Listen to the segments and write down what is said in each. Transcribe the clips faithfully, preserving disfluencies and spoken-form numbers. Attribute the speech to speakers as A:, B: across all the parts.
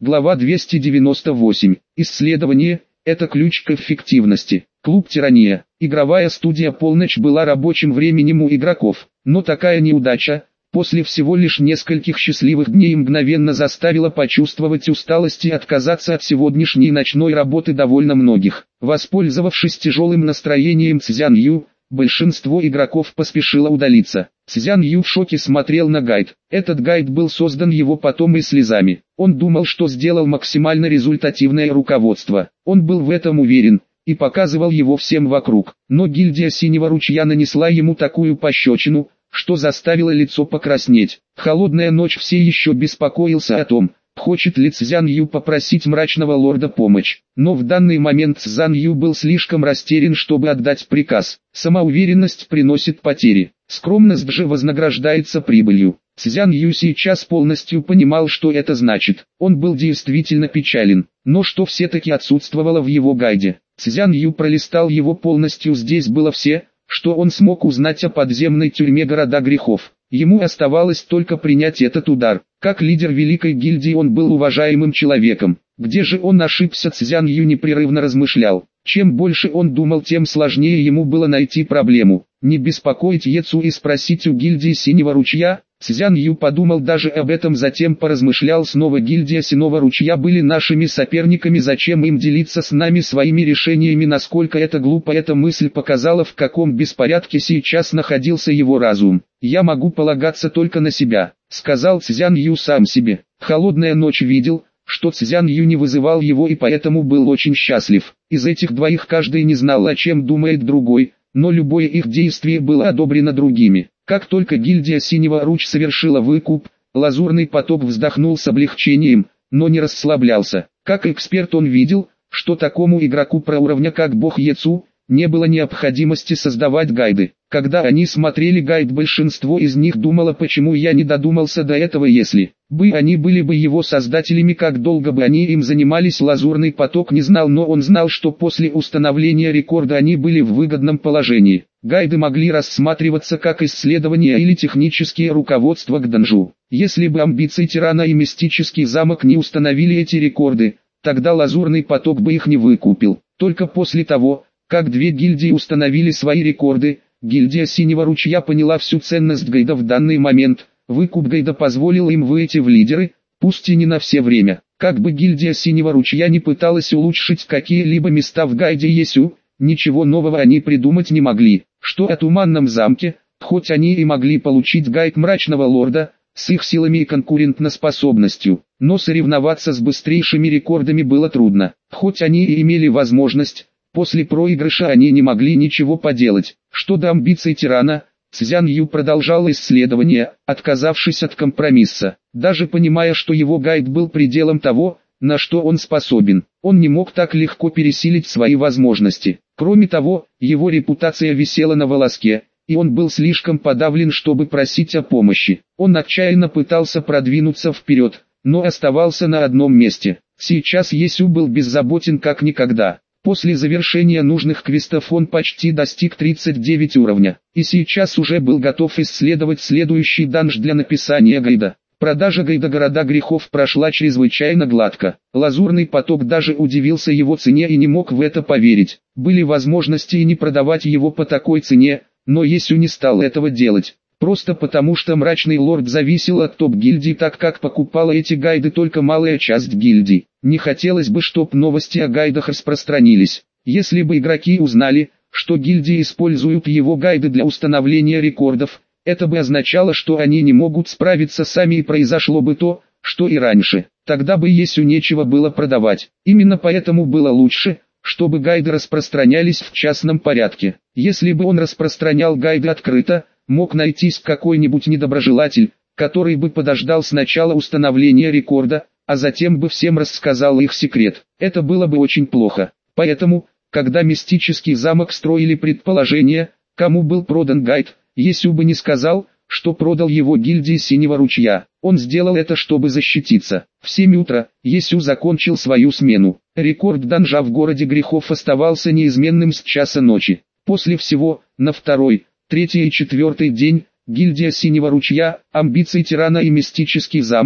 A: Глава двести девяносто восемь. Исследование – это ключ к эффективности. Клуб «Тирания». Игровая студия «Полночь» была рабочим временем у игроков, но такая неудача, после всего лишь нескольких счастливых дней, мгновенно заставила почувствовать усталость и отказаться от сегодняшней ночной работы довольно многих. Воспользовавшись тяжелым настроением Цзян Ю, большинство игроков поспешило удалиться. Цзян Ю в шоке смотрел на гайд. Этот гайд был создан его потом и слезами. Он думал, что сделал максимально результативное руководство. Он был в этом уверен и показывал его всем вокруг. Но гильдия Синего Ручья нанесла ему такую пощечину, что заставило лицо покраснеть. Холодная ночь все еще беспокоился о том, хочет ли Цзян Ю попросить мрачного лорда помощь. Но в данный момент Цзян Ю был слишком растерян, чтобы отдать приказ. Самоуверенность приносит потери, скромность же вознаграждается прибылью. Цзян Ю сейчас полностью понимал, что это значит. Он был действительно печален, но что все-таки отсутствовало в его гайде. Цзян Ю пролистал его полностью, здесь было все, что он смог узнать о подземной тюрьме города грехов. Ему оставалось только принять этот удар. Как лидер великой гильдии он был уважаемым человеком. Где же он ошибся? Цзян Ю непрерывно размышлял. Чем больше он думал, тем сложнее ему было найти проблему. Не беспокоить Ецу и спросить у гильдии Синего Ручья? Цзян Ю подумал даже об этом, затем поразмышлял снова. Гильдия Синего Ручья были нашими соперниками, зачем им делиться с нами своими решениями? Насколько это глупо, эта мысль показала, в каком беспорядке сейчас находился его разум. «Я могу полагаться только на себя», — сказал Цзян Ю сам себе. Холодная ночь видел, что Цзян Ю не вызывал его, и поэтому был очень счастлив. Из этих двоих каждый не знал, о чем думает другой, но любое их действие было одобрено другими. Как только гильдия Синего Руч совершила выкуп, Лазурный Поток вздохнул с облегчением, но не расслаблялся. Как эксперт он видел, что такому игроку про уровня как бог Ецу, не было необходимости создавать гайды. Когда они смотрели гайд, большинство из них думало, почему я не додумался до этого, если бы они были бы его создателями, как долго бы они им занимались. Лазурный Поток не знал, но он знал, что после установления рекорда они были в выгодном положении. Гайды могли рассматриваться как исследования или технические руководства к данжу. Если бы амбиции Тирана и Мистический Замок не установили эти рекорды, тогда Лазурный Поток бы их не выкупил. Только после того, как две гильдии установили свои рекорды, гильдия Синего Ручья поняла всю ценность гайда в данный момент. Выкуп гайда позволил им выйти в лидеры, пусть и не на все время. Как бы гильдия Синего Ручья не пыталась улучшить какие-либо места в гайде Есю, ничего нового они придумать не могли. Что о Туманном замке, хоть они и могли получить гайд Мрачного Лорда, с их силами и конкурентоспособностью, но соревноваться с быстрейшими рекордами было трудно. Хоть они и имели возможность, после проигрыша они не могли ничего поделать. Что до амбиций Тирана, Цзян Ю продолжал исследование, отказавшись от компромисса. Даже понимая, что его гайд был пределом того, на что он способен, он не мог так легко пересилить свои возможности. Кроме того, его репутация висела на волоске, и он был слишком подавлен, чтобы просить о помощи. Он отчаянно пытался продвинуться вперед, но оставался на одном месте. Сейчас Есю был беззаботен как никогда. После завершения нужных квестов он почти достиг тридцать девять уровня, и сейчас уже был готов исследовать следующий данж для написания гайда. Продажа гайда Города Грехов прошла чрезвычайно гладко. Лазурный Поток даже удивился его цене и не мог в это поверить. Были возможности и не продавать его по такой цене, но Есю не стал этого делать. Просто потому, что Мрачный Лорд зависел от топ-гильдий, так как покупала эти гайды только малая часть гильдий. Не хотелось бы, чтоб новости о гайдах распространились. Если бы игроки узнали, что гильдии используют его гайды для установления рекордов, это бы означало, что они не могут справиться сами, и произошло бы то, что и раньше. Тогда бы Есю нечего было продавать. Именно поэтому было лучше, чтобы гайды распространялись в частном порядке. Если бы он распространял гайды открыто, мог найтись какой-нибудь недоброжелатель, который бы подождал сначала установления рекорда, а затем бы всем рассказал их секрет. Это было бы очень плохо. Поэтому, когда Мистический Замок строили предположение, кому был продан гайд, Есю бы не сказал, что продал его гильдии Синего Ручья. Он сделал это, чтобы защититься. В семь утра Есю закончил свою смену. Рекорд данжа в Городе Грехов оставался неизменным с часа ночи. После всего, на второй, третий и четвертый день, гильдия Синего Ручья, амбиции Тирана и Мистический Замок,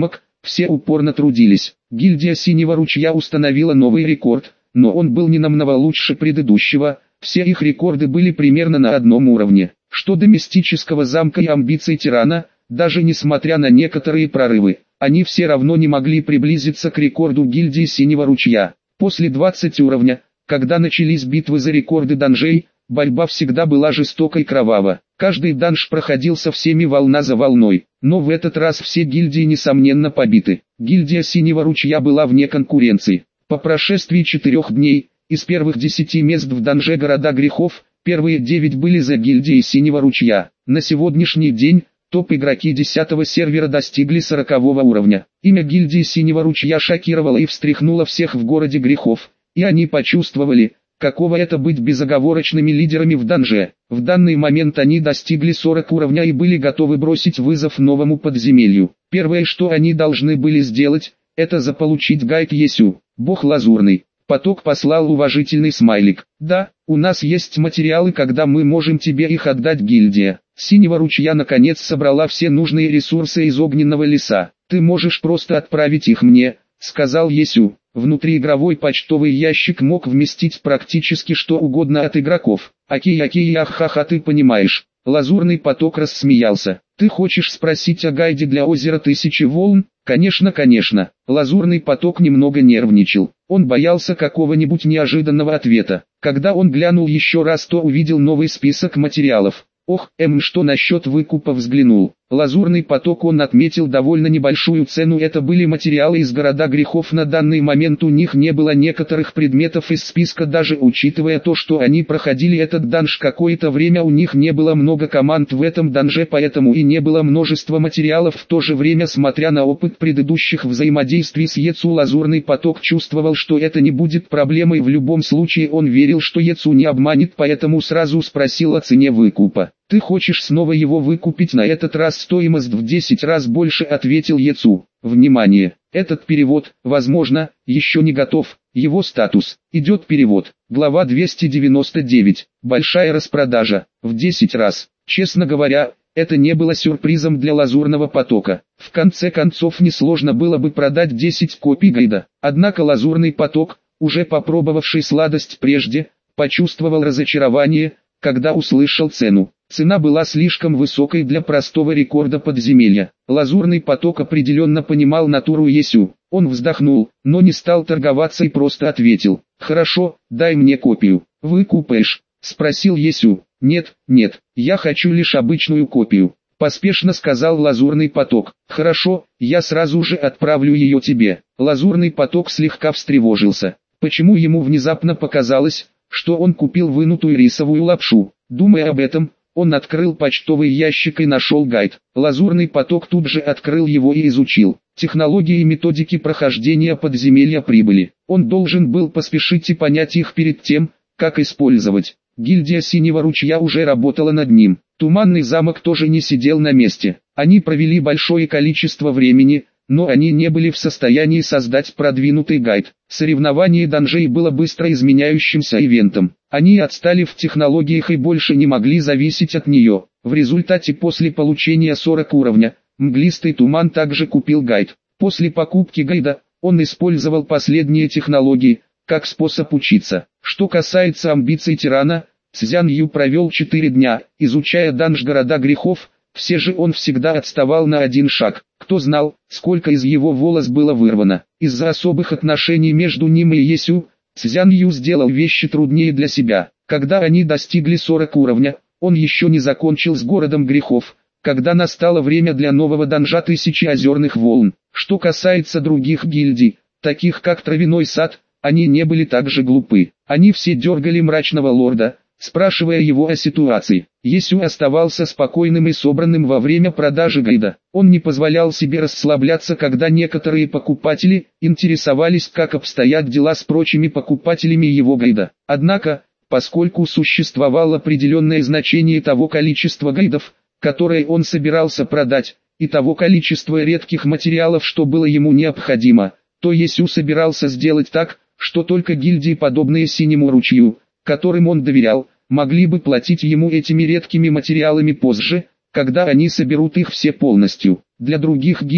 A: Все упорно трудились. Гильдия Синего Ручья установила новый рекорд, но он был не намного лучше предыдущего. Все их рекорды были примерно на одном уровне. Что до мистического замка и амбиций тирана, даже несмотря на некоторые прорывы, они все равно не могли приблизиться к рекорду гильдии Синего Ручья. После двадцати уровня, когда начались битвы за рекорды данжей, борьба всегда была жестока и кровава. Каждый данж проходился всеми волна за волной, но в этот раз все гильдии несомненно побиты. Гильдия Синего Ручья была вне конкуренции. По прошествии четырех дней, из первых десяти мест в данже Города Грехов, первые девять были за гильдией Синего Ручья. На сегодняшний день, топ-игроки десятого сервера достигли сорокового уровня. Имя гильдии Синего Ручья шокировало и встряхнуло всех в Городе Грехов, и они почувствовали, каково это быть безоговорочными лидерами в данже. В данный момент они достигли сорокового уровня и были готовы бросить вызов новому подземелью. Первое, что они должны были сделать, это заполучить гайд Есю, бог лазурный. Поток послал уважительный смайлик. Да, у нас есть материалы, когда мы можем тебе их отдать. Гильдия Синего Ручья наконец собрала все нужные ресурсы из огненного леса. Ты можешь просто отправить их мне, сказал Есю. Внутриигровой почтовый ящик мог вместить практически что угодно от игроков. Окей, окей, ахаха, ты понимаешь. Лазурный поток рассмеялся. Ты хочешь спросить о гайде для озера Тысячи Волн? Конечно, конечно. Лазурный поток немного нервничал. Он боялся какого-нибудь неожиданного ответа. Когда он глянул еще раз, то увидел новый список материалов. Ох, эм, что насчет выкупа? Взглянул. Лазурный поток он отметил довольно небольшую цену. Это были материалы из Города Грехов. На данный момент у них не было некоторых предметов из списка, даже учитывая то, что они проходили этот данж какое-то время. У них не было много команд в этом данже, поэтому и не было множества материалов. В то же время, смотря на опыт предыдущих взаимодействий с Ецу, Лазурный поток чувствовал, что это не будет проблемой. В любом случае он верил, что Ецу не обманет, поэтому сразу спросил о цене выкупа. «Ты хочешь снова его выкупить? На этот раз стоимость в десять раз больше», — ответил Ецу. Внимание! Этот перевод, возможно, еще не готов. Его статус. Идет перевод. Глава двести девяносто девять. Большая распродажа. В десять раз. Честно говоря, это не было сюрпризом для Лазурного потока. В конце концов, несложно было бы продать десять копий гайда. Однако Лазурный поток, уже попробовавший сладость прежде, почувствовал разочарование, когда услышал цену. Цена была слишком высокой для простого рекорда подземелья. Лазурный поток определенно понимал натуру Есю. Он вздохнул, но не стал торговаться и просто ответил: «Хорошо, дай мне копию». «Вы купаешь?» — спросил Есю. «Нет, нет, я хочу лишь обычную копию», — поспешно сказал Лазурный поток. «Хорошо, я сразу же отправлю ее тебе». Лазурный поток слегка встревожился. Почему ему внезапно показалось, что он купил вынутую рисовую лапшу? Думая об этом, он открыл почтовый ящик и нашел гайд. Лазурный поток тут же открыл его и изучил. Технологии и методики прохождения подземелья прибыли. Он должен был поспешить и понять их перед тем, как использовать. Гильдия Синего Ручья уже работала над ним. Туманный замок тоже не сидел на месте. Они провели большое количество времени, но они не были в состоянии создать продвинутый гайд. Соревнование данжей было быстро изменяющимся ивентом. Они отстали в технологиях и больше не могли зависеть от нее. В результате, после получения сорокового уровня, Мглистый Туман также купил гайд. После покупки гайда, он использовал последние технологии, как способ учиться. Что касается амбиций тирана, Цзян Ю провел четыре дня, изучая данж Города Грехов. Все же он всегда отставал на один шаг. Кто знал, сколько из его волос было вырвано. Из-за особых отношений между ним и Есю, Цзян Ю сделал вещи труднее для себя. Когда они достигли сорокового уровня, он еще не закончил с Городом Грехов, когда настало время для нового данжа Тысячи Озерных Волн. Что касается других гильдий, таких как Травяной Сад, они не были так же глупы. Они все дергали Мрачного Лорда, спрашивая его о ситуации. Есю оставался спокойным и собранным во время продажи гайда. Он не позволял себе расслабляться, когда некоторые покупатели интересовались, как обстоят дела с прочими покупателями его гайда. Однако, поскольку существовало определенное значение того количества гайдов, которые он собирался продать, и того количества редких материалов, что было ему необходимо, то Есю собирался сделать так, что только гильдии, подобные Синему Ручью, которым он доверял, могли бы платить ему этими редкими материалами позже, когда они соберут их все полностью. Для других гильдий,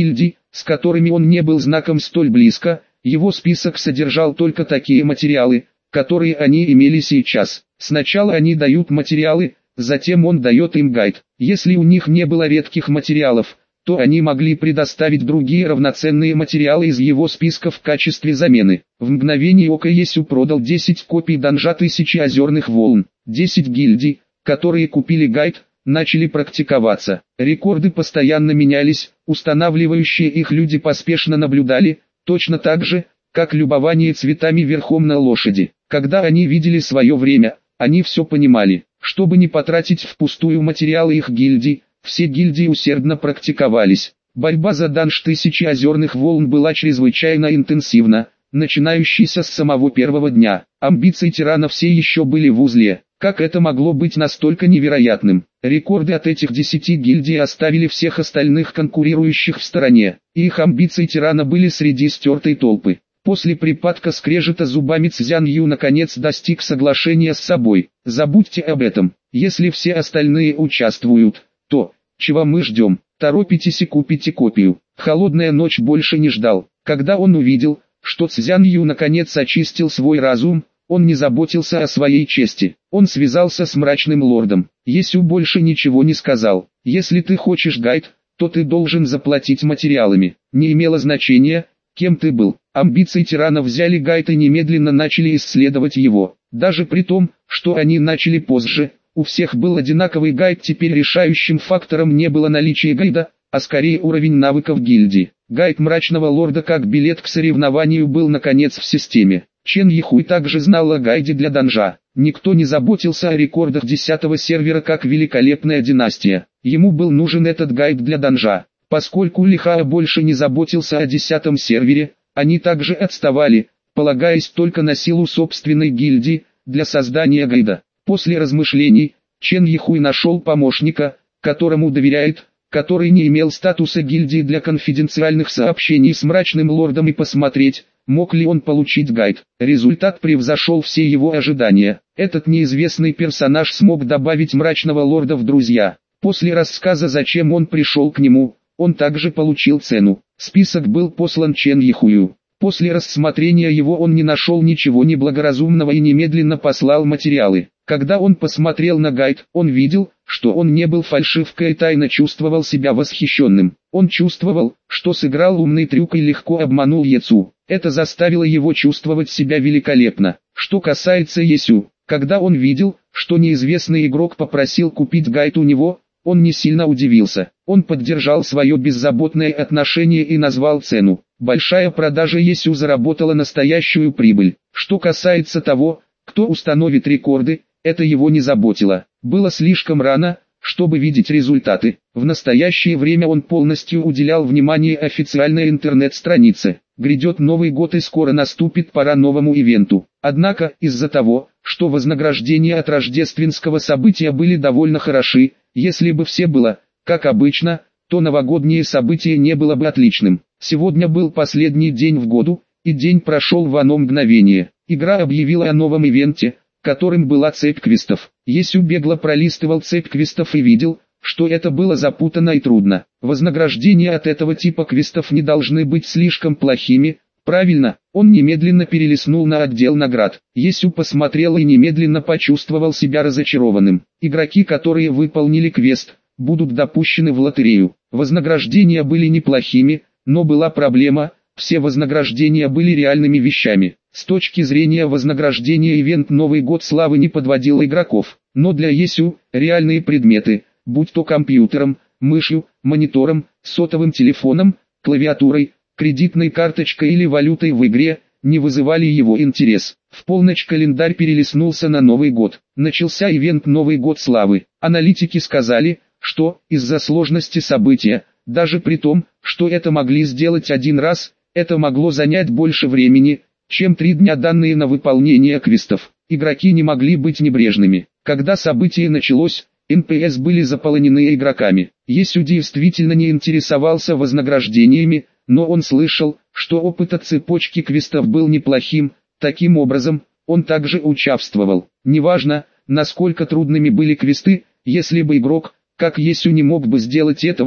A: с которыми он не был знаком столь близко, его список содержал только такие материалы, которые они имели сейчас. Сначала они дают материалы, затем он дает им гайд. Если у них не было редких материалов, то они могли предоставить другие равноценные материалы из его списка в качестве замены. В мгновение ока Есю продал десять копий Данжа Тысячи Озерных Волн. десять гильдий, которые купили гайд, начали практиковаться. Рекорды постоянно менялись, устанавливающие их люди поспешно наблюдали, точно так же, как любование цветами верхом на лошади. Когда они видели свое время, они все понимали. Чтобы не потратить впустую материалы их гильдий, все гильдии усердно практиковались. Борьба за Данж Тысячи Озерных Волн была чрезвычайно интенсивна, начинающейся с самого первого дня. Амбиции тирана все еще были в узле. Как это могло быть настолько невероятным? Рекорды от этих десяти гильдий оставили всех остальных конкурирующих в стороне, и их амбиции тирана были среди стертой толпы. После припадка скрежета зубами Цзян Ю наконец достиг соглашения с собой. Забудьте об этом. Если все остальные участвуют, то, чего мы ждем? Торопитесь и купите копию. Холодная ночь больше не ждал. Когда он увидел, что Цзян Ю наконец очистил свой разум, он не заботился о своей чести. Он связался с мрачным лордом. Есю больше ничего не сказал. Если ты хочешь гайд, то ты должен заплатить материалами. Не имело значения, кем ты был. Амбиции тирана взяли гайд и немедленно начали исследовать его. Даже при том, что они начали позже, у всех был одинаковый гайд. Теперь решающим фактором не было наличие гайда, а скорее уровень навыков гильдии. Гайд мрачного лорда как билет к соревнованию был наконец в системе. Чен Йихуй также знал о гайде для данжа. Никто не заботился о рекордах десятого сервера как великолепная династия. Ему был нужен этот гайд для данжа. Поскольку Лихао больше не заботился о десятом сервере, они также отставали, полагаясь только на силу собственной гильдии для создания гайда. После размышлений, Чен Йихуй нашел помощника, которому доверяет, который не имел статуса гильдии для конфиденциальных сообщений с мрачным лордом, и посмотреть, мог ли он получить гайд. Результат превзошел все его ожидания. Этот неизвестный персонаж смог добавить мрачного лорда в друзья. После рассказа, зачем он пришел к нему, он также получил цену. Список был послан Чен Йихую. После рассмотрения его он не нашел ничего неблагоразумного и немедленно послал материалы. Когда он посмотрел на гайд, он видел, что он не был фальшивкой и тайно чувствовал себя восхищенным. Он чувствовал, что сыграл умный трюк и легко обманул Ецу. Это заставило его чувствовать себя великолепно. Что касается Есю, когда он видел, что неизвестный игрок попросил купить гайд у него, он не сильно удивился. Он поддержал свое беззаботное отношение и назвал цену. Большая продажа Есю заработала настоящую прибыль. Что касается того, кто установит рекорды, это его не заботило. Было слишком рано, чтобы видеть результаты. В настоящее время он полностью уделял внимание официальной интернет-странице. Грядет Новый год и скоро наступит пора новому ивенту. Однако, из-за того, что вознаграждения от рождественского события были довольно хороши, если бы все было, как обычно, то новогоднее событие не было бы отличным. Сегодня был последний день в году, и день прошел в одно мгновение. Игра объявила о новом ивенте, которым была цепь квестов. Есю бегло пролистывал цепь квестов и видел, что это было запутанно и трудно. Вознаграждения от этого типа квестов не должны быть слишком плохими. Правильно, он немедленно перелистнул на отдел наград. Есю посмотрел и немедленно почувствовал себя разочарованным. Игроки, которые выполнили квест, будут допущены в лотерею. Вознаграждения были неплохими, но была проблема, все вознаграждения были реальными вещами. С точки зрения вознаграждения ивент Новый год славы не подводил игроков, но для Есю, реальные предметы, будь то компьютером, мышью, монитором, сотовым телефоном, клавиатурой, кредитной карточкой или валютой в игре, не вызывали его интерес. В полночь календарь перелистнулся на Новый год. Начался ивент Новый год славы. Аналитики сказали, что, из-за сложности события, даже при том, что это могли сделать один раз, это могло занять больше времени, чем три дня, данные на выполнение квестов. Игроки не могли быть небрежными. Когда событие началось, эн пи эс были заполонены игроками. Есю действительно не интересовался вознаграждениями, но он слышал, что опыт от цепочки квестов был неплохим. Таким образом, он также участвовал. Неважно, насколько трудными были квесты, если бы игрок, как Есю, не мог бы сделать этого,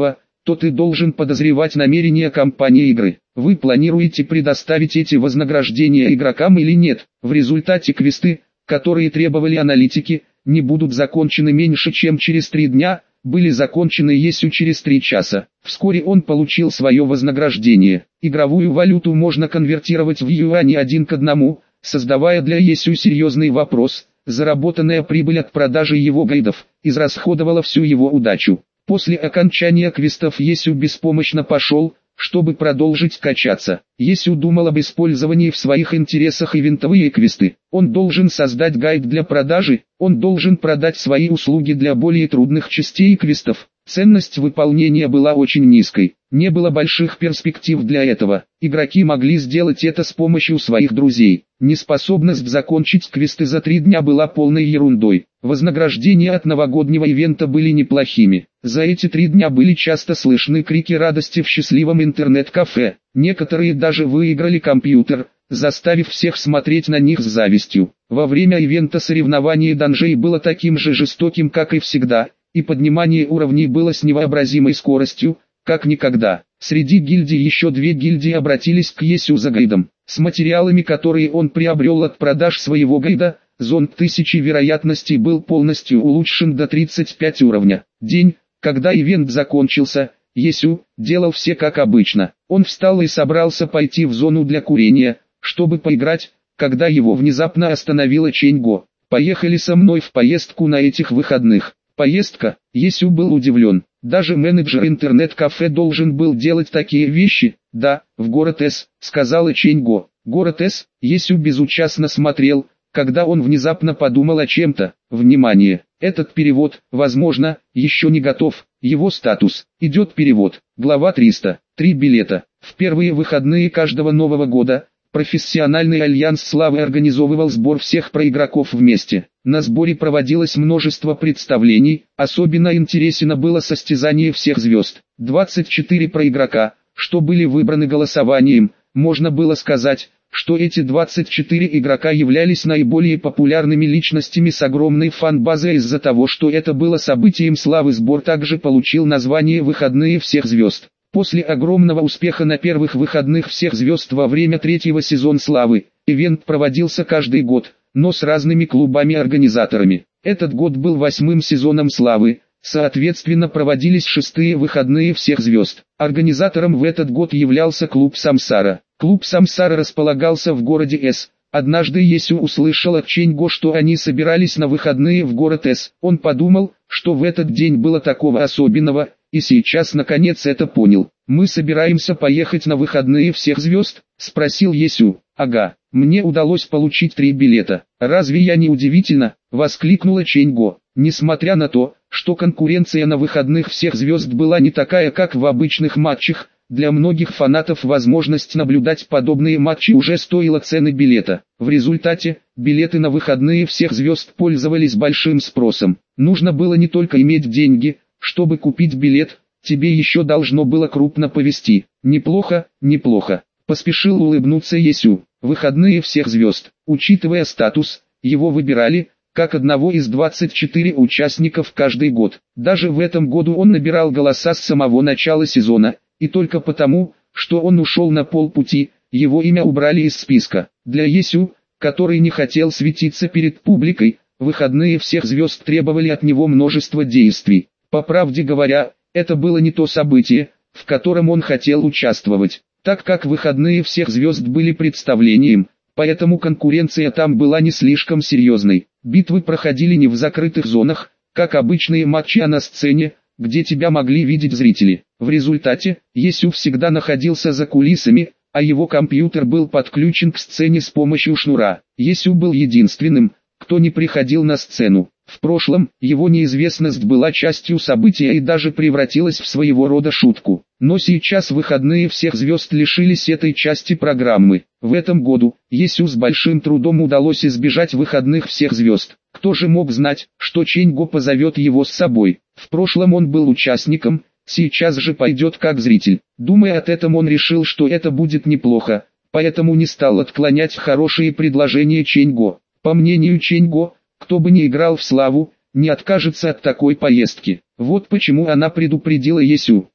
A: то ты должен подозревать намерения компании игры. Вы планируете предоставить эти вознаграждения игрокам или нет? В результате квесты, которые требовали аналитики, не будут закончены меньше чем через три дня, были закончены Есю через три часа. Вскоре он получил свое вознаграждение. Игровую валюту можно конвертировать в юани один к одному, создавая для Есю серьезный вопрос. Заработанная прибыль от продажи его гайдов израсходовала всю его удачу. После окончания квестов Есю беспомощно пошел, чтобы продолжить качаться. Есю думал об использовании в своих интересах ивентовые квесты. Он должен создать гайд для продажи, он должен продать свои услуги для более трудных частей квестов. Ценность выполнения была очень низкой, не было больших перспектив для этого. Игроки могли сделать это с помощью своих друзей. Неспособность закончить квесты за три дня была полной ерундой. Вознаграждения от новогоднего ивента были неплохими. За эти три дня были часто слышны крики радости в счастливом интернет-кафе. Некоторые даже выиграли компьютер, заставив всех смотреть на них с завистью. Во время ивента соревнование данжей было таким же жестоким, как и всегда, и поднимание уровней было с невообразимой скоростью, как никогда. Среди гильдий еще две гильдии обратились к Есю за гайдом. С материалами, которые он приобрел от продаж своего гайда, зонд тысячи вероятностей был полностью улучшен до тридцать пять уровня. День, когда ивент закончился, Есю делал все как обычно. Он встал и собрался пойти в зону для курения, чтобы поиграть, когда его внезапно остановила Ченьго. «Поехали со мной в поездку на этих выходных». Поездка? Есю был удивлен. Даже менеджер интернет-кафе должен был делать такие вещи. «Да, в город С», сказала Ченьго. Город С. Есю безучастно смотрел, когда он внезапно подумал о чем-то. Внимание! Этот перевод, возможно, еще не готов. Его статус. Идет перевод. Глава триста. Три билета. В первые выходные каждого Нового года профессиональный альянс славы организовывал сбор всех проигроков вместе. На сборе проводилось множество представлений, особенно интересно было состязание всех звезд. двадцать четыре проигрока, что были выбраны голосованием. Можно было сказать, что эти двадцать четыре игрока являлись наиболее популярными личностями с огромной фан-базой. Из-за того, что это было событием славы, сбор также получил название «Выходные всех звезд». После огромного успеха на первых выходных всех звезд во время третьего сезона славы, ивент проводился каждый год, но с разными клубами-организаторами. Этот год был восьмым сезоном славы, соответственно проводились шестые выходные всех звезд. Организатором в этот год являлся клуб Самсара. Клуб Самсара располагался в городе С. Однажды Есю услышал от Ченьго, что они собирались на выходные в город С. Он подумал, что в этот день было такого особенного, и сейчас наконец это понял. «Мы собираемся поехать на выходные всех звезд?» – спросил Есю. «Ага, мне удалось получить три билета. Разве я не удивительно?» – воскликнула Ченьго. Несмотря на то, что конкуренция на выходных всех звезд была не такая, как в обычных матчах, для многих фанатов возможность наблюдать подобные матчи уже стоила цены билета. В результате, билеты на выходные всех звезд пользовались большим спросом. Нужно было не только иметь деньги, чтобы купить билет, тебе еще должно было крупно повезти. Неплохо, неплохо. Поспешил улыбнуться Есю. Выходные всех звезд. Учитывая статус, его выбирали, как одного из двадцати четырёх участников каждый год. Даже в этом году он набирал голоса с самого начала сезона, и только потому, что он ушел на полпути, его имя убрали из списка. Для Есю, который не хотел светиться перед публикой, выходные всех звезд требовали от него множества действий. По правде говоря, это было не то событие, в котором он хотел участвовать, так как выходные всех звезд были представлением, поэтому конкуренция там была не слишком серьезной. Битвы проходили не в закрытых зонах, как обычные матчи, а на сцене, где тебя могли видеть зрители. В результате, Есю всегда находился за кулисами, а его компьютер был подключен к сцене с помощью шнура. Есю был единственным, кто не приходил на сцену. В прошлом, его неизвестность была частью события и даже превратилась в своего рода шутку. Но сейчас выходные всех звезд лишились этой части программы. В этом году, Есю с большим трудом удалось избежать выходных всех звезд. Кто же мог знать, что Ченьго позовет его с собой? В прошлом он был участником, сейчас же пойдет как зритель. Думая от этом, он решил, что это будет неплохо, поэтому не стал отклонять хорошие предложения Ченьго. По мнению Ченьго, кто бы ни играл в славу, не откажется от такой поездки. Вот почему она предупредила Есю.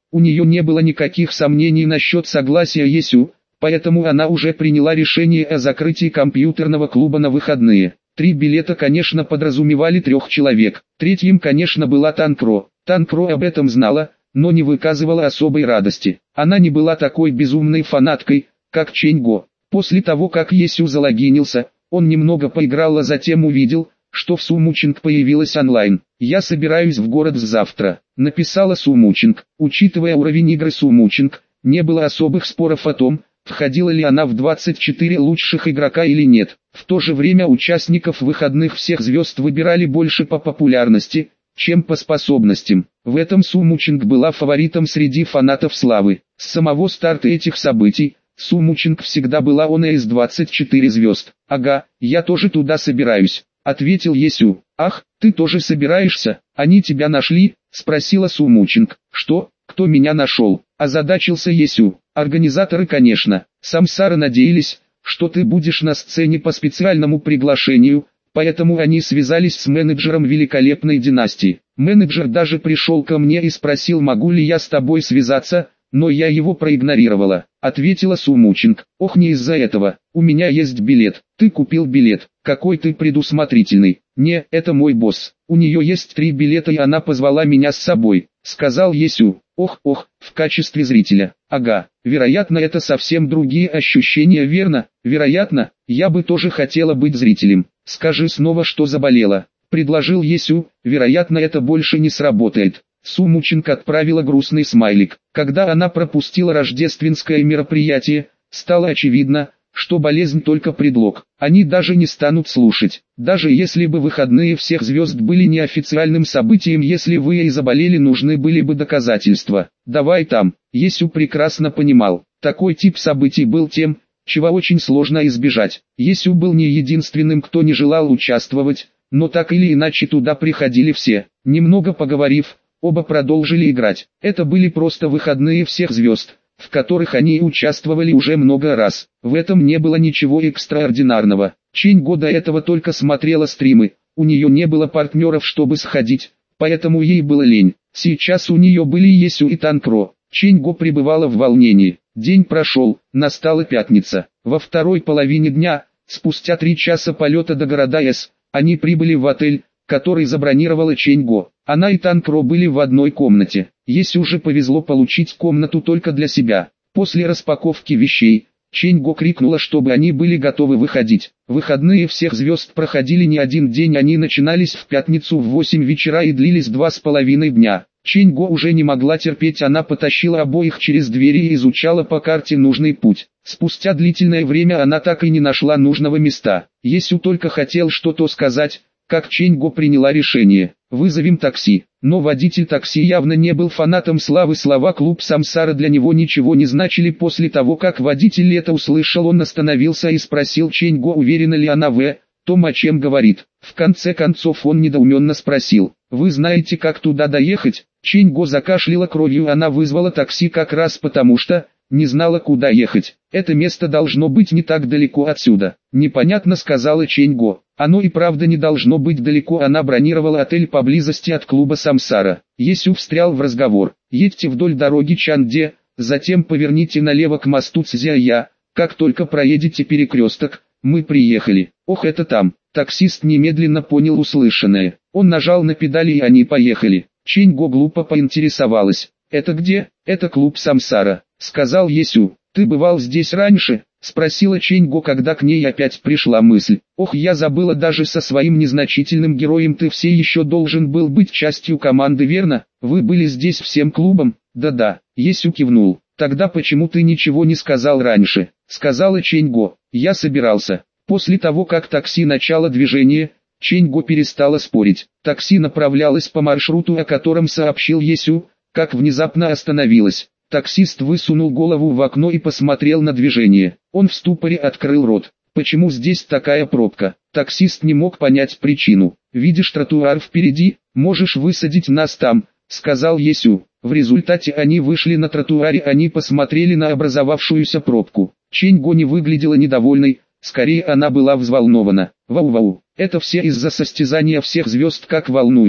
A: У нее не было никаких сомнений насчет согласия Есю, поэтому она уже приняла решение о закрытии компьютерного клуба на выходные. Три билета, конечно, подразумевали трех человек. Третьим, конечно, была Танкро. Танкро об этом знала, но не выказывала особой радости. Она не была такой безумной фанаткой, как Ченьго. После того, как Есю залогинился, он немного поиграл, а затем увидел, что в Сумучинг появилась онлайн. «Я собираюсь в город завтра», — написала Сумучинг. Учитывая уровень игры Сумучинг, не было особых споров о том, входила ли она в двадцать четыре лучших игрока или нет. В то же время участников выходных всех звезд выбирали больше по популярности, чем по способностям. В этом Сумучинг была фаворитом среди фанатов славы. С самого старта этих событий, Сумучинг всегда была она из двадцати четырёх звезд. «Ага, я тоже туда собираюсь», — ответил Есю. «Ах, ты тоже собираешься? Они тебя нашли?» — спросила Сумучинг. «Что? Кто меня нашел?» — озадачился Есю. «Организаторы, конечно. Самсара надеялись, что ты будешь на сцене по специальному приглашению, поэтому они связались с менеджером великолепной династии. Менеджер даже пришел ко мне и спросил, могу ли я с тобой связаться, но я его проигнорировала», — ответила Сумучинг. «Ох, не из-за этого. У меня есть билет». «Ты купил билет? Какой ты предусмотрительный». «Не, это мой босс. У нее есть три билета и она позвала меня с собой», — сказал Есю. «Ох, ох, в качестве зрителя. Ага, вероятно, это совсем другие ощущения, верно? Вероятно, я бы тоже хотела быть зрителем. Скажи снова, что заболела», — предложил Есю. «Вероятно, это больше не сработает». Сумучинг отправила грустный смайлик. Когда она пропустила рождественское мероприятие, стало очевидно, что болезнь только предлог. Они даже не станут слушать. Даже если бы выходные всех звезд были неофициальным событием, если вы и заболели, нужны были бы доказательства. «Давай там». Есю прекрасно понимал, такой тип событий был тем, чего очень сложно избежать. Есю был не единственным, кто не желал участвовать, но так или иначе туда приходили все. Немного поговорив, оба продолжили играть. Это были просто выходные всех звезд, в которых они участвовали уже много раз. В этом не было ничего экстраординарного. Ченьго до этого только смотрела стримы, у нее не было партнеров, чтобы сходить, поэтому ей было лень. Сейчас у нее были Есю и Танкро. Ченьго пребывала в волнении. День прошел, настала пятница. Во второй половине дня, спустя три часа полета до города С, они прибыли в отель, который забронировала Ченьго. Она и Танкро были в одной комнате. Есю же повезло получить комнату только для себя. После распаковки вещей, Ченьго крикнула, чтобы они были готовы выходить. Выходные всех звезд проходили не один день, они начинались в пятницу в восемь вечера и длились два с половиной дня. Ченьго уже не могла терпеть, она потащила обоих через двери и изучала по карте нужный путь. Спустя длительное время она так и не нашла нужного места. Есю только хотел что-то сказать, как Ченьго приняла решение. «Вызовем такси». Но водитель такси явно не был фанатом славы. Слова «Клуб Самсара» для него ничего не значили. После того, как водитель это услышал, он остановился и спросил Ченьго, уверена ли она в том, о чем говорит. В конце концов он недоуменно спросил: «Вы знаете, как туда доехать?» Ченьго закашляла кровью. Она вызвала такси как раз потому, что не знала, куда ехать. «Это место должно быть не так далеко отсюда». «Непонятно», — сказала Ченьго. «Оно и правда не должно быть далеко». Она бронировала отель поблизости от клуба Самсара. Есю встрял в разговор. «Едьте вдоль дороги Чанде, затем поверните налево к мосту Цзяя. Как только проедете перекресток, мы приехали». «Ох, это там». Таксист немедленно понял услышанное. Он нажал на педали и они поехали. Ченьго глупо поинтересовалась: «Это где?» «Это клуб Самсара», — сказал Есю. «Ты бывал здесь раньше?» — спросила Ченьго, когда к ней опять пришла мысль. «Ох, я забыла, даже со своим незначительным героем ты все еще должен был быть частью команды, верно? Вы были здесь всем клубом?» «Да-да», — Есю кивнул. «Тогда почему ты ничего не сказал раньше?» — сказала Ченьго. «Я собирался». После того, как такси начало движение, Ченьго перестала спорить. Такси направлялось по маршруту, о котором сообщил Есю, как внезапно остановилось. Таксист высунул голову в окно и посмотрел на движение. Он в ступоре открыл рот. «Почему здесь такая пробка?» Таксист не мог понять причину. «Видишь тротуар впереди? Можешь высадить нас там», — сказал Есю. В результате они вышли на тротуаре, они посмотрели на образовавшуюся пробку. Ченьго не выглядела недовольной, скорее она была взволнована. «Вау-вау, это все из-за состязания всех звезд, как волнующе».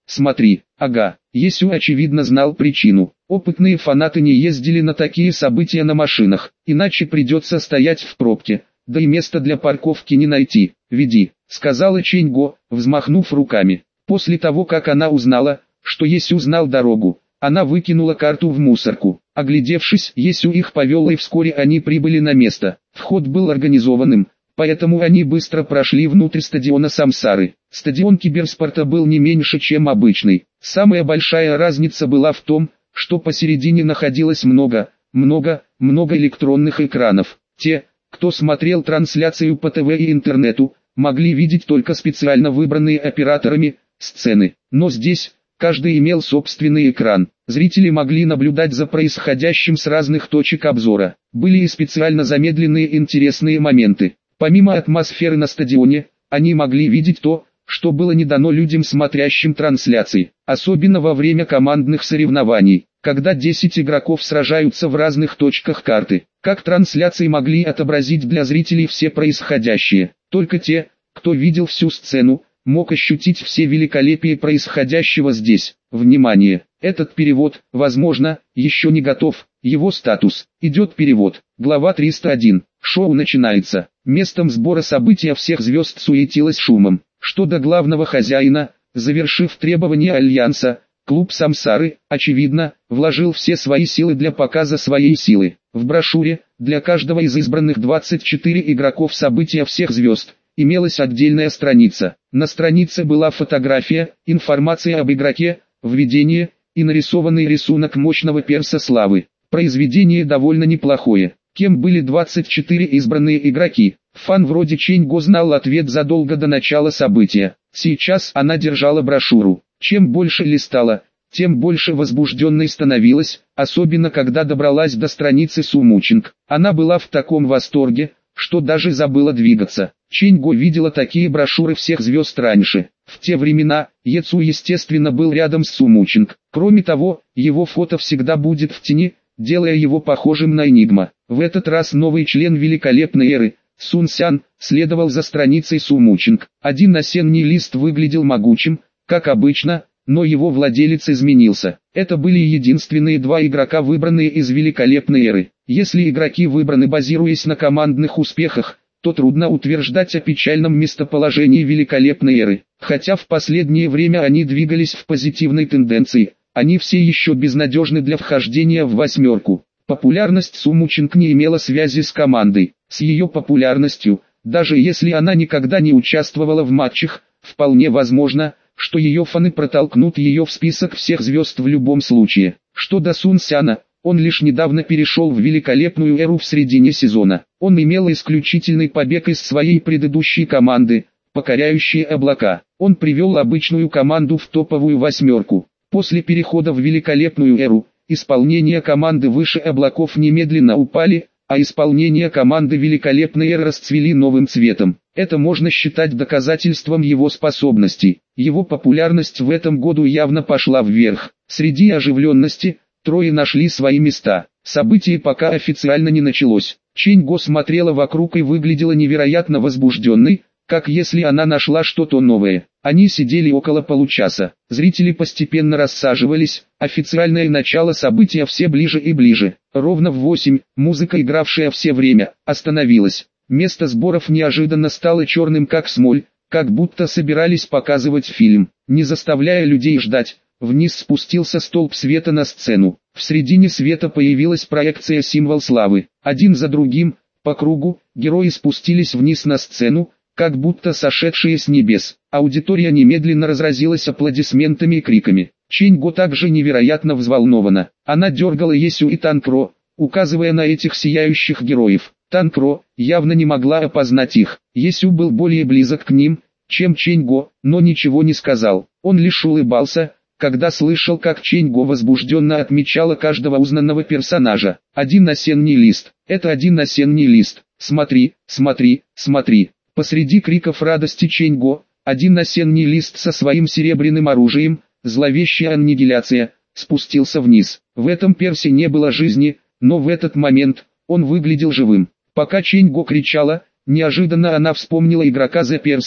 A: смотри, ага. Есю очевидно знал причину. Опытные фанаты не ездили на такие события на машинах, иначе придется стоять в пробке, да и места для парковки не найти. «Веди», — сказала Чэньго, взмахнув руками. После того, как она узнала, что Есю знал дорогу, она выкинула карту в мусорку. Оглядевшись, Есю их повел, и вскоре они прибыли на место. Вход был организованным, поэтому они быстро прошли внутрь стадиона Самсары. Стадион киберспорта был не меньше, чем обычный. Самая большая разница была в том, что посередине находилось много, много, много электронных экранов. Те, кто смотрел трансляцию по ТВ и интернету, могли видеть только специально выбранные операторами сцены. Но здесь каждый имел собственный экран. Зрители могли наблюдать за происходящим с разных точек обзора. Были и специально замедленные интересные моменты. Помимо атмосферы на стадионе, они могли видеть то, что было не дано людям, смотрящим трансляции. Особенно во время командных соревнований, когда десять игроков сражаются в разных точках карты. Как трансляции могли отобразить для зрителей все происходящее? Только те, кто видел всю сцену, мог ощутить все великолепие происходящего здесь. Внимание! Этот перевод, возможно, еще не готов. Его статус. Идет перевод. Глава триста один. Шоу начинается. Местом сбора события всех звезд суетилось шумом. Что до главного хозяина, завершив требования Альянса, клуб Самсары, очевидно, вложил все свои силы для показа своей силы. В брошюре, для каждого из избранных двадцати четырёх игроков события всех звезд, имелась отдельная страница. На странице была фотография, информация об игроке, введение и нарисованный рисунок мощного перса славы. Произведение довольно неплохое. Кем были двадцать четыре избранные игроки? Фан вроде Чэньго знал ответ задолго до начала события. Сейчас она держала брошюру. Чем больше листала, тем больше возбужденной становилась, особенно когда добралась до страницы Сумучинг. Она была в таком восторге, что даже забыла двигаться. Чэньго видела такие брошюры всех звезд раньше. В те времена, Ецу естественно был рядом с Сумучинг. Кроме того, его фото всегда будет в тени, делая его похожим на Энигма. В этот раз новый член великолепной эры, Сун Сян, следовал за страницей Сумучинг. Один осенний лист выглядел могучим, как обычно, но его владелец изменился. Это были единственные два игрока, выбранные из великолепной эры. Если игроки выбраны базируясь на командных успехах, то трудно утверждать о печальном местоположении великолепной эры. Хотя в последнее время они двигались в позитивной тенденции, они все еще безнадежны для вхождения в восьмерку. Популярность Сумучинг не имела связи с командой. С ее популярностью, даже если она никогда не участвовала в матчах, вполне возможно, что ее фаны протолкнут ее в список всех звезд в любом случае. Что до Сун Сяна, он лишь недавно перешел в великолепную эру в середине сезона. Он имел исключительный побег из своей предыдущей команды, покоряющие облака. Он привел обычную команду в топовую восьмерку. После перехода в великолепную эру, исполнение команды выше облаков немедленно упали, а исполнение команды великолепной эры расцвели новым цветом. Это можно считать доказательством его способностей. Его популярность в этом году явно пошла вверх. Среди оживленности, трое нашли свои места. Событие пока официально не началось. Чэньго смотрела вокруг и выглядела невероятно возбужденной, как если она нашла что-то новое. Они сидели около получаса. Зрители постепенно рассаживались, официальное начало события все ближе и ближе. Ровно в восемь, музыка, игравшая все время, остановилась. Место сборов неожиданно стало черным как смоль, как будто собирались показывать фильм. Не заставляя людей ждать, вниз спустился столб света на сцену. В середине света появилась проекция «Символ славы». Один за другим, по кругу, герои спустились вниз на сцену, как будто сошедшие с небес. Аудитория немедленно разразилась аплодисментами и криками. Чэньго также невероятно взволнована. Она дергала Есю и Танкро, указывая на этих сияющих героев. Танкро явно не могла опознать их. Есю был более близок к ним, чем Чэньго, но ничего не сказал. Он лишь улыбался, когда слышал, как Чэньго возбужденно отмечала каждого узнанного персонажа. Один осенний лист. Это один осенний лист. Смотри, смотри, смотри. Посреди криков радости Чэньго, один осенний лист со своим серебряным оружием, зловещая аннигиляция, спустился вниз. В этом персе не было жизни, но в этот момент он выглядел живым. Пока Чэньго кричала, неожиданно она вспомнила игрока за персом,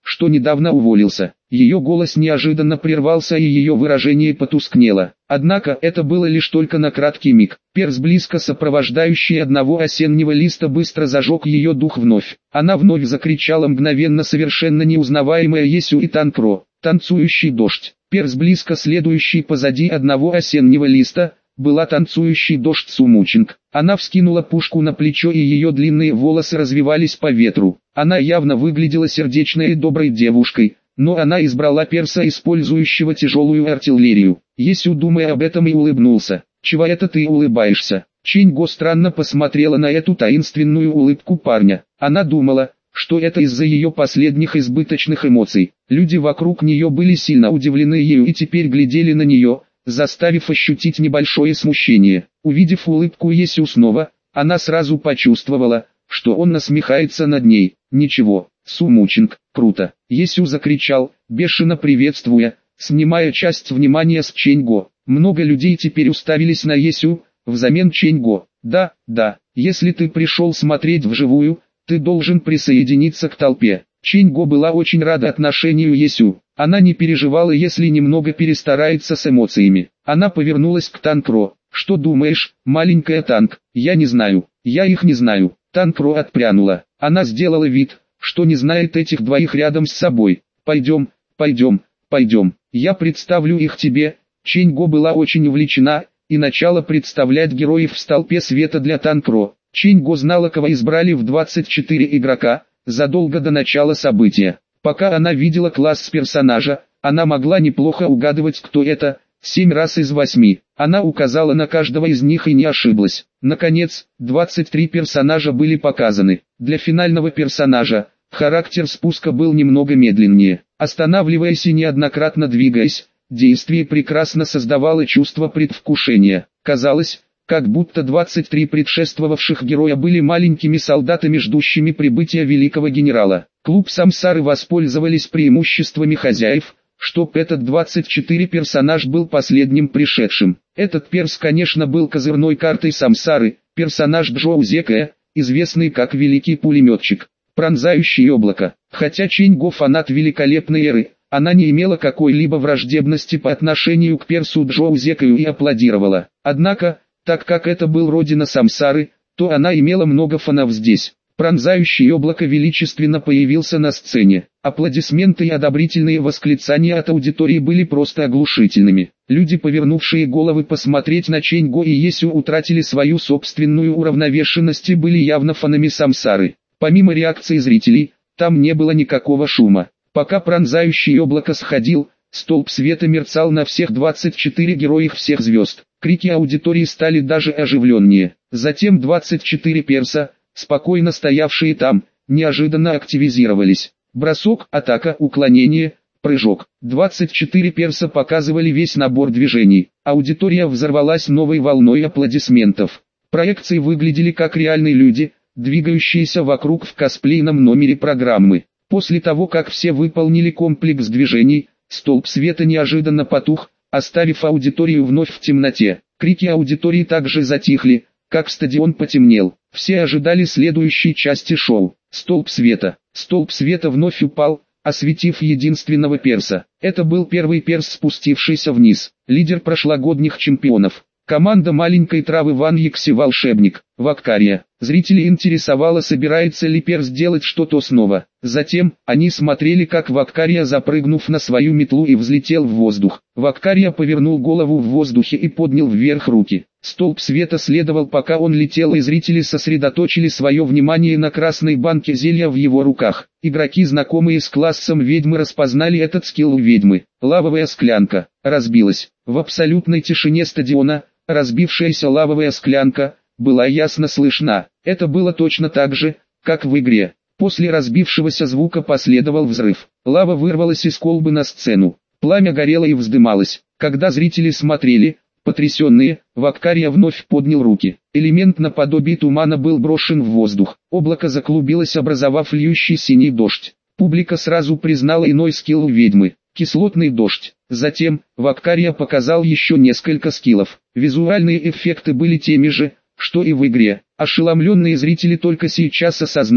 A: что недавно уволился. Ее голос неожиданно прервался и ее выражение потускнело. Однако это было лишь только на краткий миг. Перс, близко сопровождающий одного осеннего листа, быстро зажег ее дух вновь. Она вновь закричала мгновенно совершенно неузнаваемая Есю и Танкро. Танцующий дождь. Перс, близко следующий позади одного осеннего листа, была танцующий дождь Сумучинг. Она вскинула пушку на плечо, и ее длинные волосы развивались по ветру. Она явно выглядела сердечной и доброй девушкой, но она избрала перса, использующего тяжелую артиллерию. Есю, думая об этом, и улыбнулся. «Чего это ты улыбаешься?» Чэнь-го странно посмотрела на эту таинственную улыбку парня. Она думала, что это из-за ее последних избыточных эмоций. Люди вокруг нее были сильно удивлены ею и теперь глядели на нее, заставив ощутить небольшое смущение. Увидев улыбку Есю снова, она сразу почувствовала, что он насмехается над ней. «Ничего, Сумучинг, круто!» Есю закричал, бешено приветствуя, снимая часть внимания с Чэнь-го. Много людей теперь уставились на Есю, взамен Чэнь-го. «Да, да, если ты пришел смотреть вживую, ты должен присоединиться к толпе». Чэнь-го была очень рада отношению Есю. Она не переживала, если немного перестарается с эмоциями. Она повернулась к Танкро. «Что думаешь, маленькая Танк?» «Я не знаю, я их не знаю». Танкро отпрянула. Она сделала вид, что не знает этих двоих рядом с собой. «Пойдем, пойдем, пойдем, я представлю их тебе». Чэнь-го была очень увлечена и начала представлять героев в столпе света для Танкро. Чэнь-го знала, кого избрали в двадцать четыре игрока, задолго до начала события. Пока она видела класс персонажа, она могла неплохо угадывать, кто это, семь раз из восьми. Она указала на каждого из них и не ошиблась. Наконец, двадцать три персонажа были показаны. Для финального персонажа, характер спуска был немного медленнее. Останавливаясь и неоднократно двигаясь, действие прекрасно создавало чувство предвкушения. Казалось, как будто двадцать три предшествовавших героя были маленькими солдатами, ждущими прибытия великого генерала. Клуб Самсары воспользовались преимуществами хозяев, чтоб этот двадцать четыре персонаж был последним пришедшим. Этот перс, конечно, был козырной картой Самсары, персонаж Джоу Зекэ, известный как Великий Пулеметчик, пронзающий облако. Хотя Чэнь-го фанат великолепной эры, она не имела какой-либо враждебности по отношению к персу Джоу Зекэю и аплодировала. Однако, так как это был родина Самсары, то она имела много фанов здесь. Пронзающий облако величественно появился на сцене. Аплодисменты и одобрительные восклицания от аудитории были просто оглушительными. Люди, повернувшие головы посмотреть на Чэнь-го и Есю, утратили свою собственную уравновешенность и были явно фанами Самсары. Помимо реакции зрителей, там не было никакого шума. Пока пронзающий облако сходил, столб света мерцал на всех двадцать четыре героях всех звезд. Крики аудитории стали даже оживленнее. Затем двадцать четыре перса, спокойно стоявшие там, неожиданно активизировались. Бросок, атака, уклонение, прыжок. двадцать четыре перса показывали весь набор движений. Аудитория взорвалась новой волной аплодисментов. Проекции выглядели как реальные люди, двигающиеся вокруг в косплейном номере программы. После того, как все выполнили комплекс движений, столб света неожиданно потух, оставив аудиторию вновь в темноте. Крики аудитории также затихли, как стадион потемнел. Все ожидали следующей части шоу. Столб света. Столб света вновь упал, осветив единственного перса. Это был первый перс, спустившийся вниз. Лидер прошлогодних чемпионов. Команда маленькой травы Ван Якси, волшебник, Ваккария. Зрители интересовало, собирается ли перс делать что-то снова. Затем, они смотрели, как Ваккария, запрыгнув на свою метлу, и взлетел в воздух. Ваккария повернул голову в воздухе и поднял вверх руки. Столб света следовал, пока он летел, и зрители сосредоточили свое внимание на красной банке зелья в его руках. Игроки, знакомые с классом ведьмы, распознали этот скилл у ведьмы. Лавовая склянка разбилась. В абсолютной тишине стадиона, разбившаяся лавовая склянка была ясно слышна. Это было точно так же, как в игре. После разбившегося звука последовал взрыв. Лава вырвалась из колбы на сцену. Пламя горело и вздымалось. Когда зрители смотрели, потрясенные, Ваккария вновь поднял руки. Элемент наподобие тумана был брошен в воздух. Облако заклубилось, образовав льющий синий дождь. Публика сразу признала иной скилл у ведьмы. Кислотный дождь. Затем, Ваккария показал еще несколько скиллов. Визуальные эффекты были теми же, что и в игре. Ошеломленные зрители только сейчас осознали,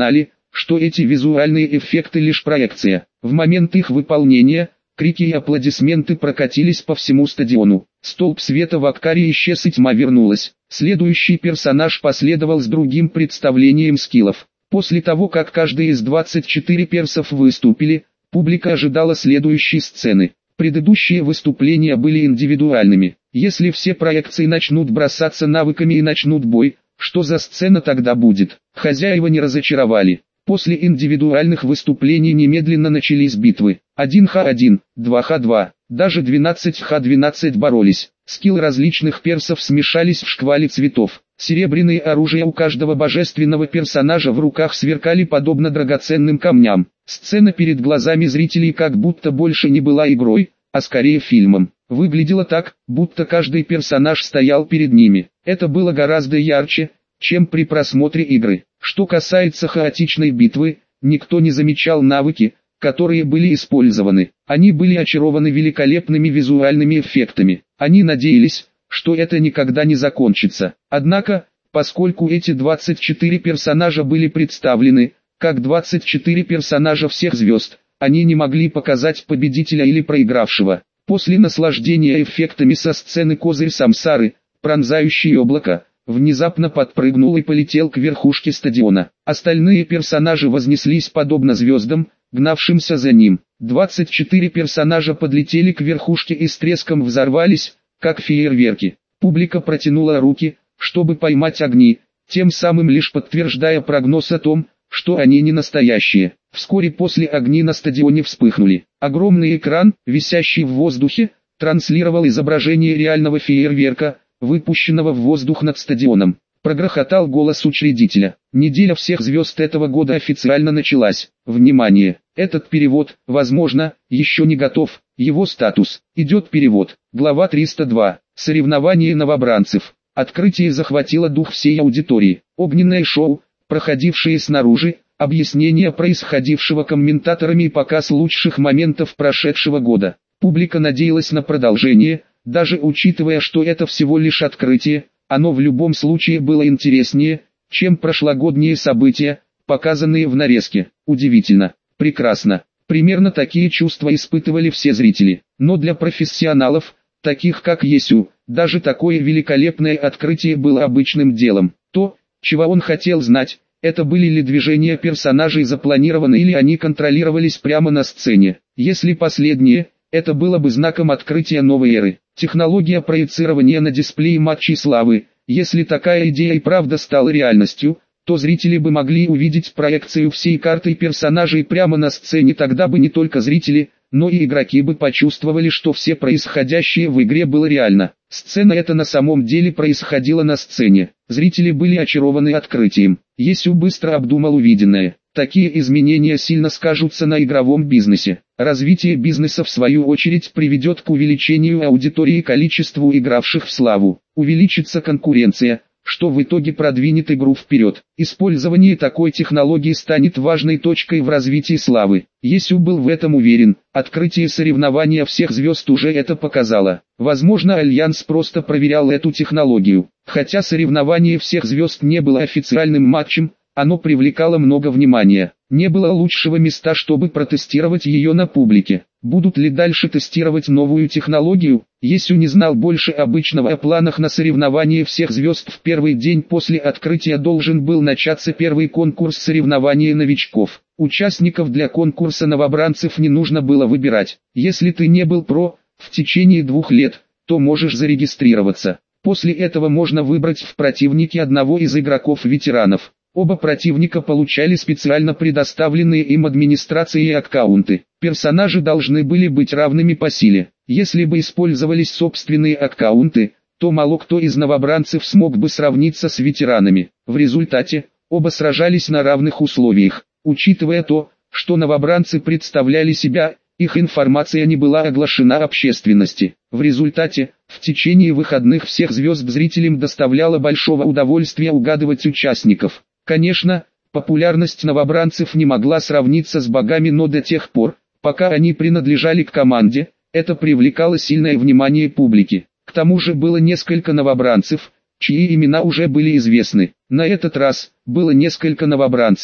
A: что эти визуальные эффекты лишь проекция. В момент их выполнения, крики и аплодисменты прокатились по всему стадиону. Столб света в Аккаре исчез и тьма вернулась. Следующий персонаж последовал с другим представлением скиллов. После того, как каждый из двадцати четырёх персов выступили, публика ожидала следующей сцены. Предыдущие выступления были индивидуальными. Если все проекции начнут бросаться навыками и начнут бой, что за сцена тогда будет? Хозяева не разочаровали. После индивидуальных выступлений немедленно начались битвы. один ха один, два ха два, даже двенадцать ха двенадцать боролись. Скиллы различных персов смешались в шквале цветов. Серебряные оружия у каждого божественного персонажа в руках сверкали подобно драгоценным камням. Сцена перед глазами зрителей как будто больше не была игрой, а скорее фильмом. Выглядело так, будто каждый персонаж стоял перед ними. Это было гораздо ярче, чем при просмотре игры. Что касается хаотичной битвы, никто не замечал навыки, которые были использованы. Они были очарованы великолепными визуальными эффектами. Они надеялись, что это никогда не закончится. Однако, поскольку эти двадцать четыре персонажа были представлены, как двадцать четыре персонажа всех звезд, они не могли показать победителя или проигравшего. После наслаждения эффектами со сцены козырь Самсары, пронзающий облако, внезапно подпрыгнул и полетел к верхушке стадиона. Остальные персонажи вознеслись подобно звездам, гнавшимся за ним. двадцать четыре персонажа подлетели к верхушке и с треском взорвались, как фейерверки. Публика протянула руки, чтобы поймать огни, тем самым лишь подтверждая прогноз о том, что они не настоящие. Вскоре после огни на стадионе вспыхнули. Огромный экран, висящий в воздухе, транслировал изображение реального фейерверка, выпущенного в воздух над стадионом. Прогрохотал голос учредителя. Неделя всех звезд этого года официально началась. Внимание! Этот перевод, возможно, еще не готов. Его статус. Идет перевод. Глава триста два. Соревнование новобранцев. Открытие захватило дух всей аудитории. Огненное шоу, проходившее снаружи, объяснение происходившего комментаторами и показ лучших моментов прошедшего года. Публика надеялась на продолжение, даже учитывая, что это всего лишь открытие, оно в любом случае было интереснее, чем прошлогодние события, показанные в нарезке. Удивительно, прекрасно. Примерно такие чувства испытывали все зрители. Но для профессионалов, таких как Есю, даже такое великолепное открытие было обычным делом. То, чего он хотел знать, это были ли движения персонажей запланированы или они контролировались прямо на сцене. Если последнее, это было бы знаком открытия новой эры. Технология проецирования на дисплее матчей славы. Если такая идея и правда стала реальностью, то зрители бы могли увидеть проекцию всей карты персонажей прямо на сцене. Тогда бы не только зрители, но и игроки бы почувствовали, что все происходящее в игре было реально. Сцена эта на самом деле происходила на сцене. Зрители были очарованы открытием. Есю быстро обдумал увиденное. Такие изменения сильно скажутся на игровом бизнесе. Развитие бизнеса в свою очередь приведет к увеличению аудитории и количеству игравших в славу. Увеличится конкуренция, что в итоге продвинет игру вперед. Использование такой технологии станет важной точкой в развитии славы. Есю был в этом уверен. Открытие соревнования всех звезд уже это показало. Возможно, Альянс просто проверял эту технологию. Хотя соревнование всех звезд не было официальным матчем, оно привлекало много внимания. Не было лучшего места, чтобы протестировать ее на публике. Будут ли дальше тестировать новую технологию? Есю не знал больше обычного о планах на соревнование всех звезд. В первый день после открытия должен был начаться первый конкурс соревнования новичков. Участников для конкурса новобранцев не нужно было выбирать. Если ты не был про в течение двух лет, то можешь зарегистрироваться. После этого можно выбрать в противнике одного из игроков-ветеранов. Оба противника получали специально предоставленные им администрацией аккаунты. Персонажи должны были быть равными по силе. Если бы использовались собственные аккаунты, то мало кто из новобранцев смог бы сравниться с ветеранами. В результате, оба сражались на равных условиях. Учитывая то, что новобранцы представляли себя, их информация не была оглашена общественности. В результате, в течение выходных всех звезд зрителям доставляло большого удовольствия угадывать участников. Конечно, популярность новобранцев не могла сравниться с богами, но до тех пор, пока они принадлежали к команде, это привлекало сильное внимание публики. К тому же было несколько новобранцев, чьи имена уже были известны. На этот раз, было несколько новобранцев,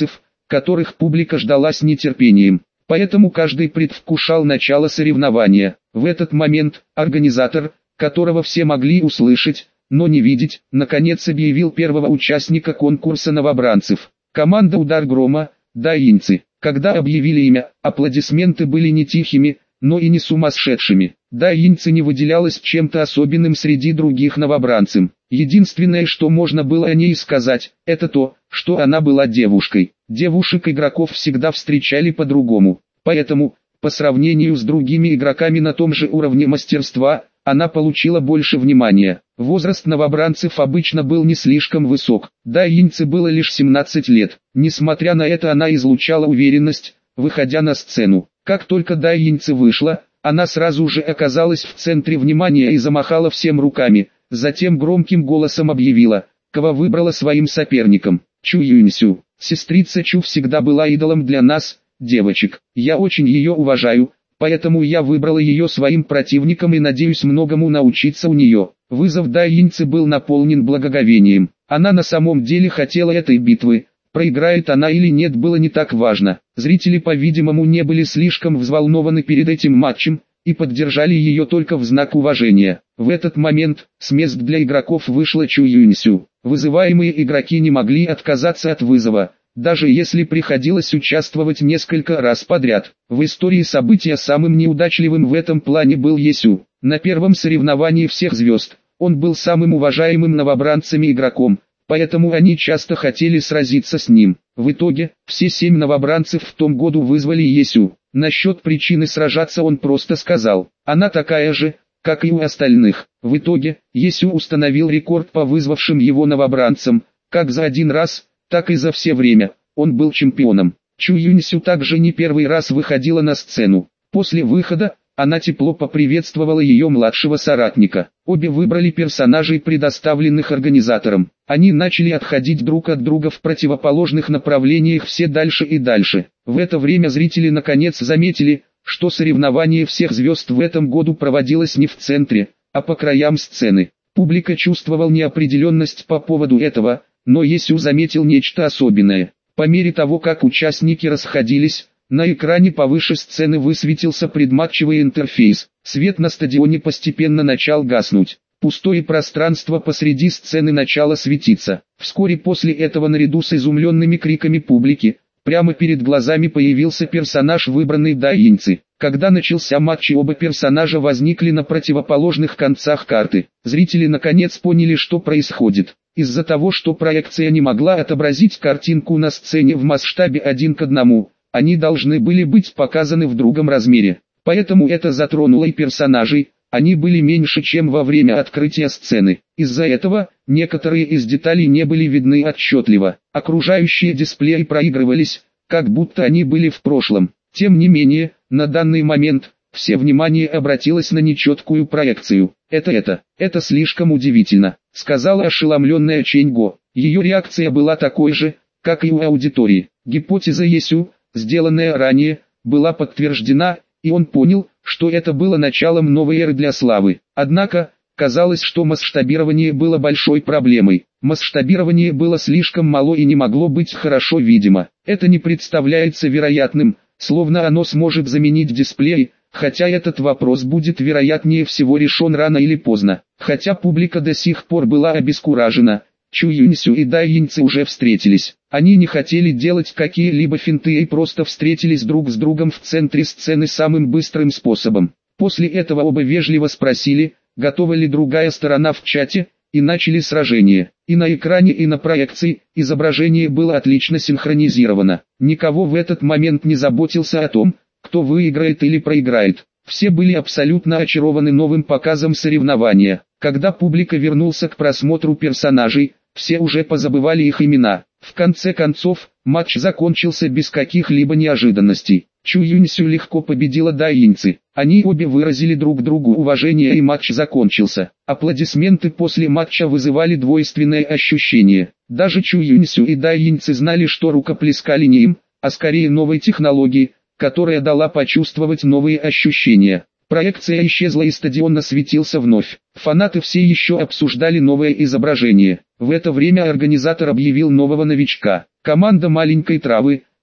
A: которых публика ждала с нетерпением. Поэтому каждый предвкушал начало соревнования. В этот момент, организатор, которого все могли услышать, но не видеть, наконец объявил первого участника конкурса новобранцев. Команда «Удар грома», даинцы. Когда объявили имя, аплодисменты были не тихими, но и не сумасшедшими. Даинцы не выделялась чем-то особенным среди других новобранцев. Единственное, что можно было о ней сказать, это то, что она была девушкой. Девушек-игроков всегда встречали по-другому. Поэтому, по сравнению с другими игроками на том же уровне мастерства, она получила больше внимания. Возраст новобранцев обычно был не слишком высок. Даинце было лишь семнадцать лет. Несмотря на это, она излучала уверенность, выходя на сцену. Как только Даинце вышла, она сразу же оказалась в центре внимания и замахала всем руками. Затем громким голосом объявила, кого выбрала своим соперником. Чу Юньсю. Сестрица Чу всегда была идолом для нас, девочек. Я очень ее уважаю, поэтому я выбрала ее своим противником и надеюсь многому научиться у нее. Вызов Даинцы был наполнен благоговением. Она на самом деле хотела этой битвы. Проиграет она или нет, было не так важно. Зрители, по-видимому, не были слишком взволнованы перед этим матчем и поддержали ее только в знак уважения. В этот момент с мест для игроков вышла Чу Юньсю. Вызываемые игроки не могли отказаться от вызова, даже если приходилось участвовать несколько раз подряд. В истории события самым неудачливым в этом плане был Есю. На первом соревновании всех звезд он был самым уважаемым новобранцами игроком, поэтому они часто хотели сразиться с ним. В итоге, все семь новобранцев в том году вызвали Есю. Насчет причины сражаться он просто сказал, она такая же, как и у остальных. В итоге, Есю установил рекорд по вызвавшим его новобранцам, как за один раз, так и за все время. Он был чемпионом. Чу Юньсю также не первый раз выходила на сцену. После выхода, она тепло поприветствовала ее младшего соратника. Обе выбрали персонажей, предоставленных организатором. Они начали отходить друг от друга в противоположных направлениях все дальше и дальше. В это время зрители наконец заметили, что соревнование всех звезд в этом году проводилось не в центре, а по краям сцены. Публика чувствовала неопределенность по поводу этого, но Есю заметил нечто особенное. По мере того, как участники расходились, на экране повыше сцены высветился предматчевый интерфейс. Свет на стадионе постепенно начал гаснуть. Пустое пространство посреди сцены начало светиться. Вскоре после этого, наряду с изумленными криками публики, прямо перед глазами появился персонаж, выбранный Даинцы. Когда начался матч, оба персонажа возникли на противоположных концах карты. Зрители наконец поняли, что происходит. Из-за того, что проекция не могла отобразить картинку на сцене в масштабе один к одному, они должны были быть показаны в другом размере. Поэтому это затронуло и персонажей, они были меньше, чем во время открытия сцены. Из-за этого, некоторые из деталей не были видны отчетливо. Окружающие дисплеи проигрывались, как будто они были в прошлом. Тем не менее, на данный момент, все внимание обратилось на нечеткую проекцию. «Это это, это слишком удивительно», — сказала ошеломленная Чэнь Го. Ее реакция была такой же, как и у аудитории. Гипотеза Есю, сделанная ранее, была подтверждена, и он понял, что это было началом новой эры для славы. Однако, казалось, что масштабирование было большой проблемой. Масштабирование было слишком мало и не могло быть хорошо видимо. Это не представляется вероятным, словно оно сможет заменить дисплей, хотя этот вопрос будет вероятнее всего решен рано или поздно. Хотя публика до сих пор была обескуражена, Чу Юньсю и Даинцы уже встретились. Они не хотели делать какие-либо финты и просто встретились друг с другом в центре сцены самым быстрым способом. После этого оба вежливо спросили, готова ли другая сторона в чате, и начали сражение. И на экране, и на проекции изображение было отлично синхронизировано. Никого в этот момент не заботился о том, кто выиграет или проиграет. Все были абсолютно очарованы новым показом соревнования. Когда публика вернулся к просмотру персонажей, все уже позабывали их имена. В конце концов, матч закончился без каких-либо неожиданностей. Чу Юньсю легко победила Даинцы. Они обе выразили друг другу уважение, и матч закончился. Аплодисменты после матча вызывали двойственное ощущение. Даже Чу Юньсю и Даинцы знали, что рукоплескали не им, а скорее новой технологии, которая дала почувствовать новые ощущения. Проекция исчезла и стадион осветился вновь. Фанаты все еще обсуждали новое изображение. В это время организатор объявил нового новичка. Команда маленькой травы,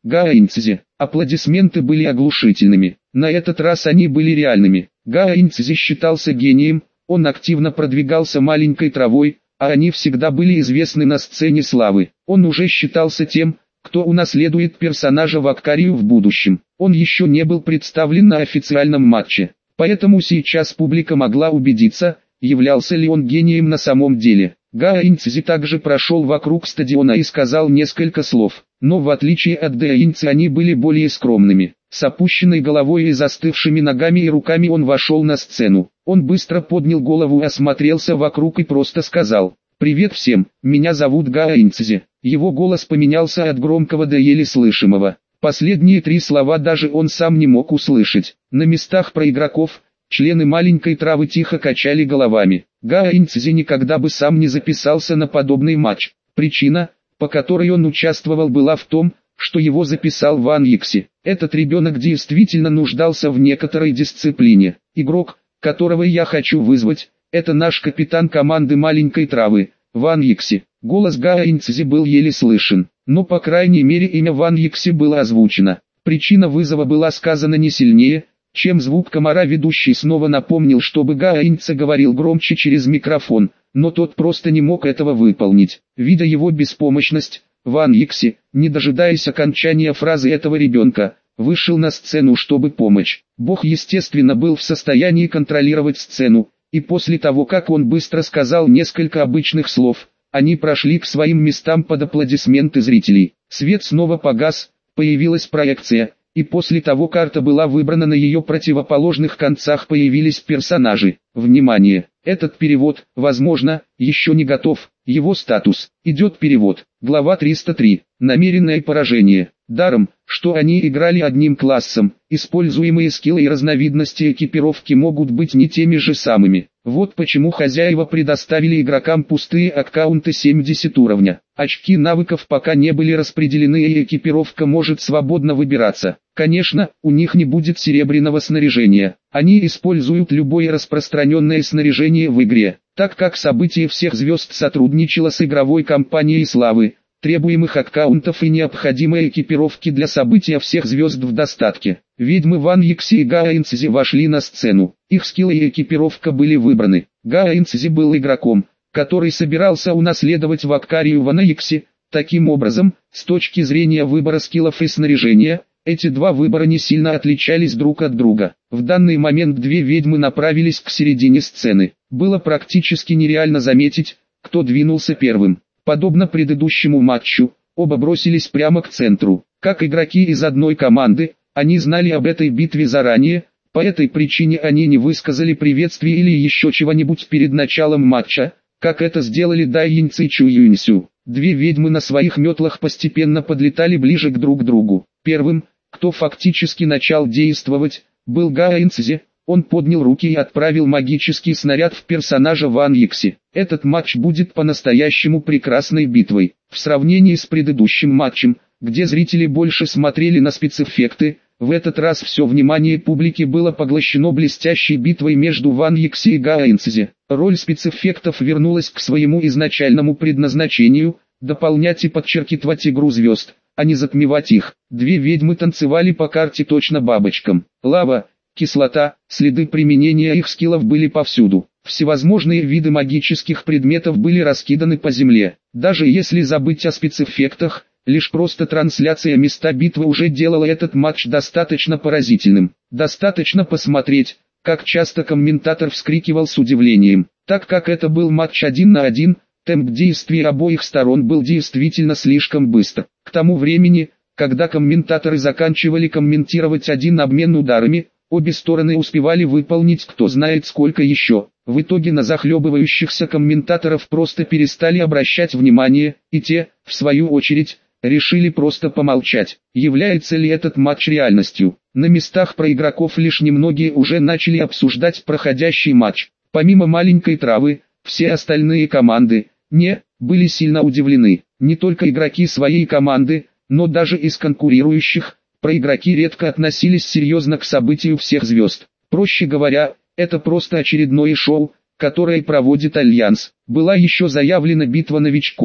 A: Гаинцзи. Аплодисменты были оглушительными. На этот раз они были реальными. Гаинцзи считался гением, он активно продвигался маленькой травой, а они всегда были известны на сцене славы. Он уже считался тем, кто унаследует персонажа Ваккарию в будущем. Он еще не был представлен на официальном матче, поэтому сейчас публика могла убедиться, являлся ли он гением на самом деле. Гаинцзи также прошел вокруг стадиона и сказал несколько слов, но в отличие от Гаинцзи они были более скромными. С опущенной головой и застывшими ногами и руками он вошел на сцену. Он быстро поднял голову, осмотрелся вокруг и просто сказал: «Привет всем, меня зовут Гаинцзи». Его голос поменялся от громкого до еле слышимого. Последние три слова даже он сам не мог услышать. На местах про игроков члены маленькой травы тихо качали головами. Гаинцзи никогда бы сам не записался на подобный матч. Причина, по которой он участвовал, была в том, что его записал Ван Йикси. Этот ребенок действительно нуждался в некоторой дисциплине. Игрок, которого я хочу вызвать, это наш капитан команды маленькой травы, Ван Йикси. Голос Гаинцзи был еле слышен, но по крайней мере имя Ван Йикси было озвучено. Причина вызова была сказана не сильнее, чем звук комара. Ведущий снова напомнил, чтобы Гаинцзи говорил громче через микрофон, но тот просто не мог этого выполнить. Видя его беспомощность, Ван Йикси, не дожидаясь окончания фразы этого ребенка, вышел на сцену, чтобы помочь. Бог естественно был в состоянии контролировать сцену, и после того как он быстро сказал несколько обычных слов, они прошли к своим местам под аплодисменты зрителей. Свет снова погас, появилась проекция, и после того карта была выбрана, на ее противоположных концах появились персонажи. Внимание! Этот перевод, возможно, еще не готов. Его статус. Идет перевод. Глава триста три. Намеренное поражение. Даром, что они играли одним классом, используемые скиллы и разновидности экипировки могут быть не теми же самыми. Вот почему хозяева предоставили игрокам пустые аккаунты семьдесят уровня. Очки навыков пока не были распределены, и экипировка может свободно выбираться. Конечно, у них не будет серебряного снаряжения. Они используют любое распространенное снаряжение в игре, так как событие всех звезд сотрудничало с игровой компанией славы. Требуемых аккаунтов и необходимой экипировки для события всех звезд в достатке. Ведьмы Ван Йикси и Гаинцзи вошли на сцену. Их скиллы и экипировка были выбраны. Гаинцзи был игроком, который собирался унаследовать Ваккарию Вана Йикси. Таким образом, с точки зрения выбора скиллов и снаряжения, эти два выбора не сильно отличались друг от друга. В данный момент две ведьмы направились к середине сцены. Было практически нереально заметить, кто двинулся первым. Подобно предыдущему матчу, оба бросились прямо к центру. Как игроки из одной команды, они знали об этой битве заранее, по этой причине они не высказали приветствий или еще чего-нибудь перед началом матча, как это сделали Дайинци и Чуюньсю. Две ведьмы на своих метлах постепенно подлетали ближе к друг другу. Первым, кто фактически начал действовать, был Гаинцзи. Он поднял руки и отправил магический снаряд в персонажа Ван Йикси. Этот матч будет по-настоящему прекрасной битвой. В сравнении с предыдущим матчем, где зрители больше смотрели на спецэффекты, в этот раз все внимание публики было поглощено блестящей битвой между Ван Йикси и Гаинцзи. Роль спецэффектов вернулась к своему изначальному предназначению – дополнять и подчеркивать игру звезд, а не затмевать их. Две ведьмы танцевали по карте точно бабочкам. Лава, кислота, следы применения их скиллов были повсюду. Всевозможные виды магических предметов были раскиданы по земле. Даже если забыть о спецэффектах, лишь просто трансляция места битвы уже делала этот матч достаточно поразительным. Достаточно посмотреть, как часто комментатор вскрикивал с удивлением. Так как это был матч один на один, темп действий обоих сторон был действительно слишком быстр. К тому времени, когда комментаторы заканчивали комментировать один обмен ударами, обе стороны успевали выполнить кто знает сколько еще. В итоге на захлебывающихся комментаторов просто перестали обращать внимание, и те, в свою очередь, решили просто помолчать. Является ли этот матч реальностью? На местах про игроков лишь немногие уже начали обсуждать проходящий матч. Помимо маленькой травы, все остальные команды, не, были сильно удивлены. Не только игроки своей команды, но даже из конкурирующих, проигроки редко относились серьезно к событию всех звезд. Проще говоря, это просто очередное шоу, которое проводит Альянс. Была еще заявлена битва новичков,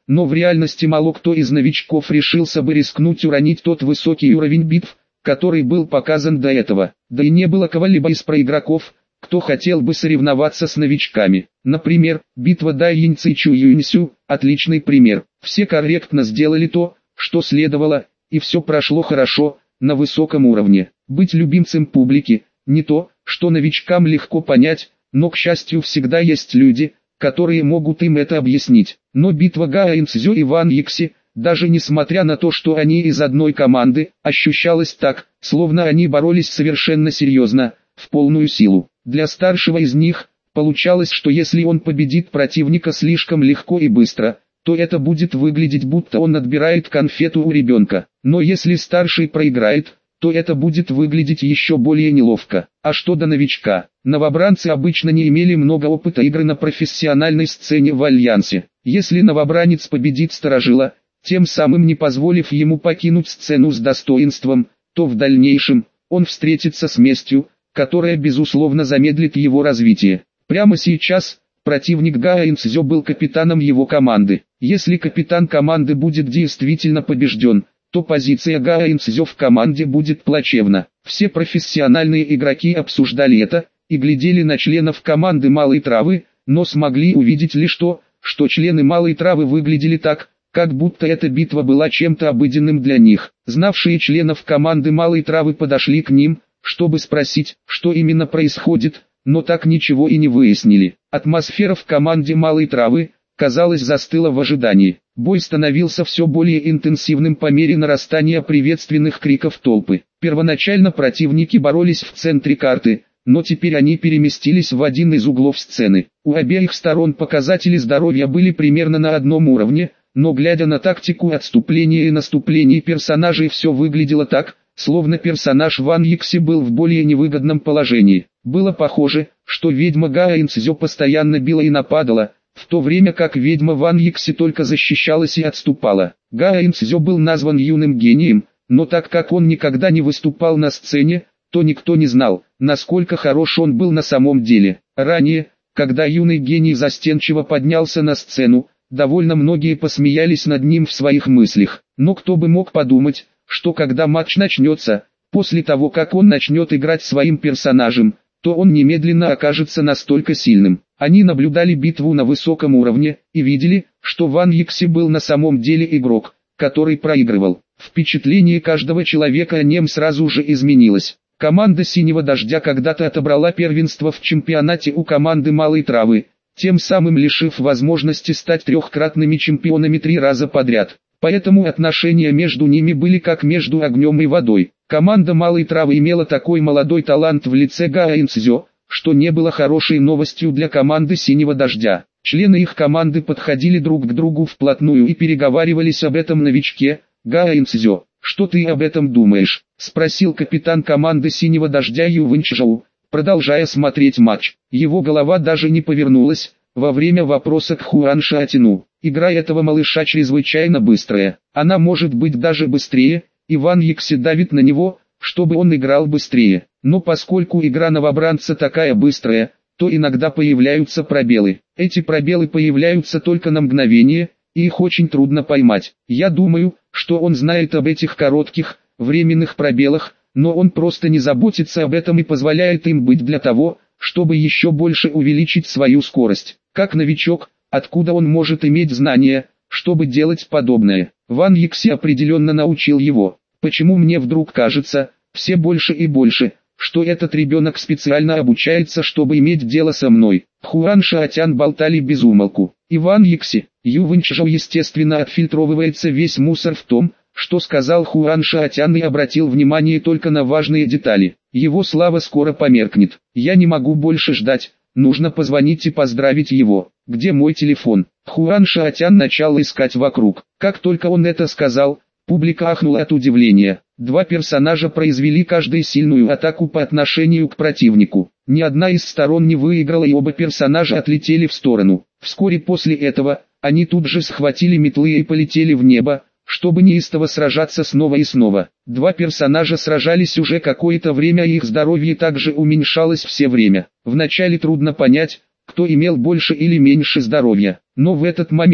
A: но в реальности мало кто из новичков решился бы рискнуть уронить тот высокий уровень битв, который был показан до этого. Да и не было кого-либо из проигроков, кто хотел бы соревноваться с новичками. Например, битва Дай Яньци и Чу Юньсю – отличный пример. Все корректно сделали то, что следовало, и все прошло хорошо, на высоком уровне. Быть любимцем публики – не то, что новичкам легко понять, но, к счастью, всегда есть люди, которые могут им это объяснить. Но битва Га Инцзё и Ван Йикси, даже несмотря на то, что они из одной команды, ощущалась так, словно они боролись совершенно серьезно, в полную силу. Для старшего из них, получалось, что если он победит противника слишком легко и быстро, то это будет выглядеть, будто он отбирает конфету у ребенка. Но если старший проиграет, то это будет выглядеть еще более неловко. А что до новичка? Новобранцы обычно не имели много опыта игры на профессиональной сцене в Альянсе. Если новобранец победит старожила, тем самым не позволив ему покинуть сцену с достоинством, то в дальнейшем он встретится с местью, которая безусловно замедлит его развитие. Прямо сейчас противник Га Инцзё был капитаном его команды. Если капитан команды будет действительно побежден, то позиция Га Инцзё в команде будет плачевна. Все профессиональные игроки обсуждали это и глядели на членов команды Малой Травы, но смогли увидеть лишь то, что члены Малой Травы выглядели так, как будто эта битва была чем-то обыденным для них. Знавшие членов команды Малой Травы подошли к ним, чтобы спросить, что именно происходит, но так ничего и не выяснили. Атмосфера в команде Малой Травы, казалось, застыла в ожидании. Бой становился все более интенсивным по мере нарастания приветственных криков толпы. Первоначально противники боролись в центре карты, но теперь они переместились в один из углов сцены. У обеих сторон показатели здоровья были примерно на одном уровне, но глядя на тактику отступления и наступлений персонажей, все выглядело так, словно персонаж Ван Йикси был в более невыгодном положении. Было похоже, что ведьма Га Инцзё постоянно била и нападала, в то время как ведьма Ван Йикси только защищалась и отступала. Га Инцзё был назван юным гением, но так как он никогда не выступал на сцене, то никто не знал, насколько хорош он был на самом деле. Ранее, когда юный гений застенчиво поднялся на сцену, довольно многие посмеялись над ним в своих мыслях. Но кто бы мог подумать, что когда матч начнется, после того как он начнет играть своим персонажем, то он немедленно окажется настолько сильным. Они наблюдали битву на высоком уровне и видели, что Ван Йикси был на самом деле игрок, который проигрывал. Впечатление каждого человека о нем сразу же изменилось. Команда Синего Дождя когда-то отобрала первенство в чемпионате у команды Малой Травы, тем самым лишив возможности стать трехкратными чемпионами три раза подряд. Поэтому отношения между ними были как между огнем и водой. Команда Малой Травы имела такой молодой талант в лице Га Инцзё, что не было хорошей новостью для команды Синего Дождя. Члены их команды подходили друг к другу вплотную и переговаривались об этом новичке. Га Инцзё, что ты об этом думаешь? — спросил капитан команды Синего Дождя Ю Вэньчжоу, продолжая смотреть матч. Его голова даже не повернулась во время вопроса к Хуан Шаотину. Игра этого малыша чрезвычайно быстрая. Она может быть даже быстрее, и Ван Йикси давит на него, чтобы он играл быстрее. Но поскольку игра новобранца такая быстрая, то иногда появляются пробелы. Эти пробелы появляются только на мгновение, и их очень трудно поймать. Я думаю, что он знает об этих коротких, временных пробелах, но он просто не заботится об этом и позволяет им быть для того, чтобы еще больше увеличить свою скорость. Как новичок, откуда он может иметь знания, чтобы делать подобное? Ван Йикси определенно научил его. Почему мне вдруг кажется, все больше и больше, что этот ребенок специально обучается, чтобы иметь дело со мной? Хуан Шаотян болтали без умолку. И Ван Йикси, Ю Вэньчжоу естественно отфильтровывается весь мусор в том, что сказал Хуан Шаотян, и обратил внимание только на важные детали. Его слава скоро померкнет. Я не могу больше ждать, нужно позвонить и поздравить его. Где мой телефон? Хуан Шаотян начал искать вокруг. Как только он это сказал, публика ахнула от удивления. Два персонажа произвели каждый сильную атаку по отношению к противнику. Ни одна из сторон не выиграла, и оба персонажа отлетели в сторону. Вскоре после этого, они тут же схватили метлы и полетели в небо, чтобы неистово сражаться снова и снова. Два персонажа сражались уже какое-то время, и их здоровье также уменьшалось все время. Вначале трудно понять, кто имел больше или меньше здоровья. Но в этот момент,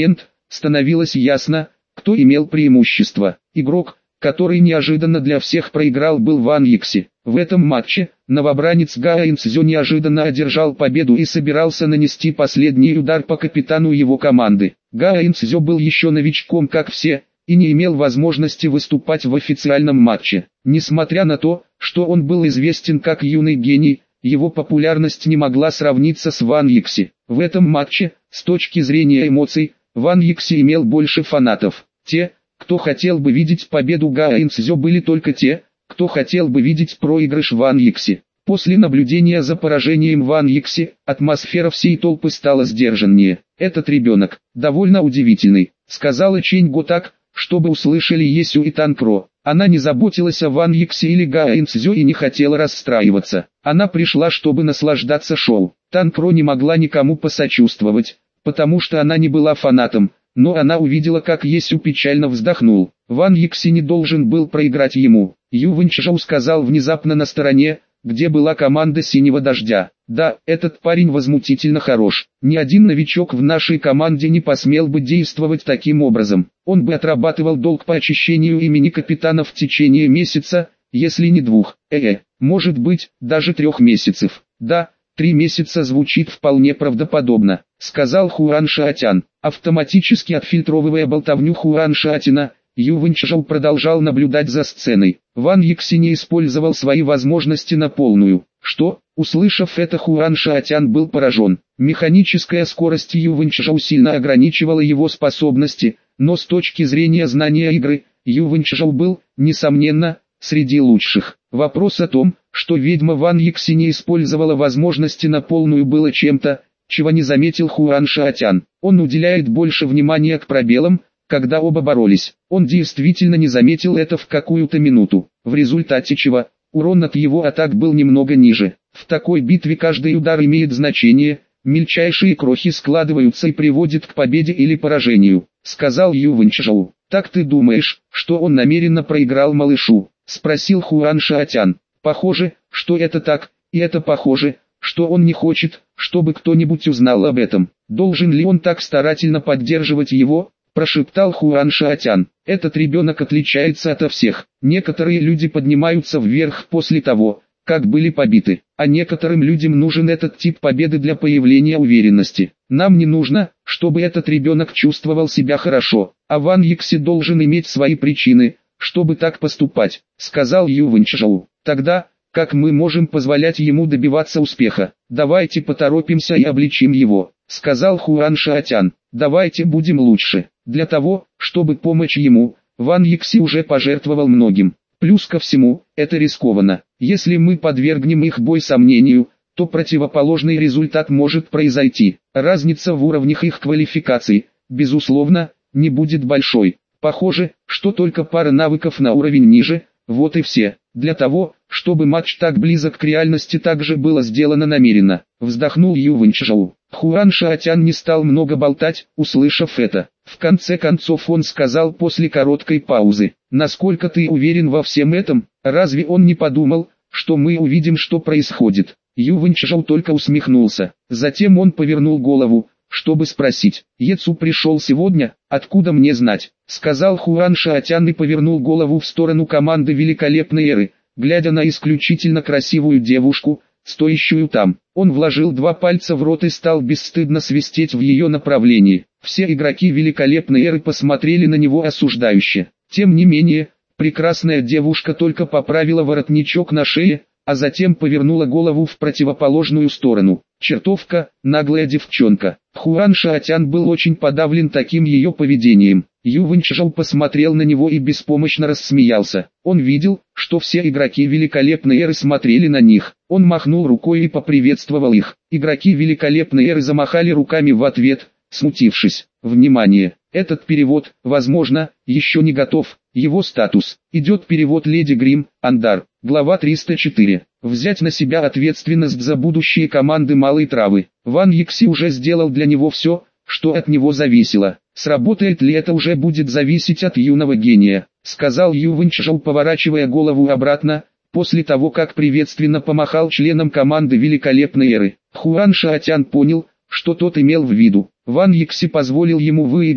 A: становилось ясно, кто имел преимущество. Игрок, который неожиданно для всех проиграл, был Ван Йикси. В этом матче новобранец Гао Инцзё неожиданно одержал победу и собирался нанести последний удар по капитану его команды. Гао Инцзё был еще новичком, как все, и не имел возможности выступать в официальном матче. Несмотря на то, что он был известен как юный гений, его популярность не могла сравниться с Ван Йикси. В этом матче, с точки зрения эмоций, Ван Йикси имел больше фанатов. Те, кто хотел бы видеть победу Гао Инцзё, были только те, кто хотел бы видеть проигрыш Ван Йикси. После наблюдения за поражением Ван Йикси, атмосфера всей толпы стала сдержаннее. «Этот ребенок довольно удивительный», — сказала Чэнь Го так, чтобы услышали Есю и Танкро. Она не заботилась о Ван Йикси или Гао Инцзё и не хотела расстраиваться. Она пришла, чтобы наслаждаться шоу. Танкро не могла никому посочувствовать, потому что она не была фанатом, но она увидела, как Есю печально вздохнул. Ван Йикси не должен был проиграть ему. Ю Вэньчжоу сказал внезапно на стороне, где была команда Синего Дождя. «Да, этот парень возмутительно хорош. Ни один новичок в нашей команде не посмел бы действовать таким образом. Он бы отрабатывал долг по очищению имени капитана в течение месяца, если не двух, э-э, может быть, даже трех месяцев. Да, три месяца звучит вполне правдоподобно», — сказал Хуан Шаотян. Автоматически отфильтровывая болтовню Хуан Шаотяна, Ю Вэньчжоу продолжал наблюдать за сценой. Ван Йикси не использовал свои возможности на полную. Что? Услышав это, Хуан Шаотян был поражен. Механическая скорость Ю Вэньчжоу сильно ограничивала его способности, но с точки зрения знания игры, Ю Вэньчжоу был, несомненно, среди лучших. Вопрос о том, что ведьма Ван Йикси не использовала возможности на полную, было чем-то, чего не заметил Хуан Шаотян. Он уделяет больше внимания к пробелам, когда оба боролись. Он действительно не заметил это в какую-то минуту, в результате чего урон от его атак был немного ниже. В такой битве каждый удар имеет значение, мельчайшие крохи складываются и приводят к победе или поражению, сказал Ю Вэньчжоу. «Так ты думаешь, что он намеренно проиграл малышу?» — спросил Хуан Шаотян. «Похоже, что это так, и это похоже, что он не хочет, чтобы кто-нибудь узнал об этом. Должен ли он так старательно поддерживать его?» — прошептал Хуан Шаотян. «Этот ребенок отличается ото всех. Некоторые люди поднимаются вверх после того, как были побиты, а некоторым людям нужен этот тип победы для появления уверенности. Нам не нужно, чтобы этот ребенок чувствовал себя хорошо, а Ван Йикси должен иметь свои причины, чтобы так поступать», — сказал Ю Вэньчжоу. «Тогда, как мы можем позволять ему добиваться успеха? Давайте поторопимся и обличим его», — сказал Хуан Шаотян. «Давайте будем лучше. Для того, чтобы помочь ему, Ван Йикси уже пожертвовал многим. Плюс ко всему, это рискованно. Если мы подвергнем их бой сомнению, то противоположный результат может произойти. Разница в уровнях их квалификаций, безусловно, не будет большой. Похоже, что только пара навыков на уровень ниже, вот и все. Для того, чтобы матч так близок к реальности, также было сделано намеренно», — вздохнул Ю Вэньчжоу. Хуан Шаотян не стал много болтать, услышав это. В конце концов он сказал после короткой паузы: «Насколько ты уверен во всем этом? Разве он не подумал, что мы увидим, что происходит?» Ю Вэньчжоу только усмехнулся. Затем он повернул голову, чтобы спросить: «Ецу пришел сегодня? Откуда мне знать?» — сказал Хуан Шаотян и повернул голову в сторону команды Великолепной Эры, глядя на исключительно красивую девушку, стоящую там. Он вложил два пальца в рот и стал бесстыдно свистеть в ее направлении. Все игроки Великолепной Эры посмотрели на него осуждающе. Тем не менее, прекрасная девушка только поправила воротничок на шее, а затем повернула голову в противоположную сторону. Чертовка, наглая девчонка. Хуан Шаотян был очень подавлен таким ее поведением. Ю Вэньчжоу посмотрел на него и беспомощно рассмеялся. Он видел, что все игроки Великолепной Эры смотрели на них. Он махнул рукой и поприветствовал их. Игроки Великолепной Эры замахали руками в ответ, смутившись. Внимание! Этот перевод, возможно, еще не готов. Его статус. Идет перевод Леди Грим, Андар. Глава триста четыре. Взять на себя ответственность за будущее команды Малой Травы. Ван Йикси уже сделал для него все, что от него зависело. Сработает ли это, уже будет зависеть от юного гения, сказал Ю Вэньчжоу, поворачивая голову обратно, после того как приветственно помахал членам команды Великолепной Эры. Хуан Шаотян понял, что тот имел в виду. Ван Йикси позволил ему выиграть,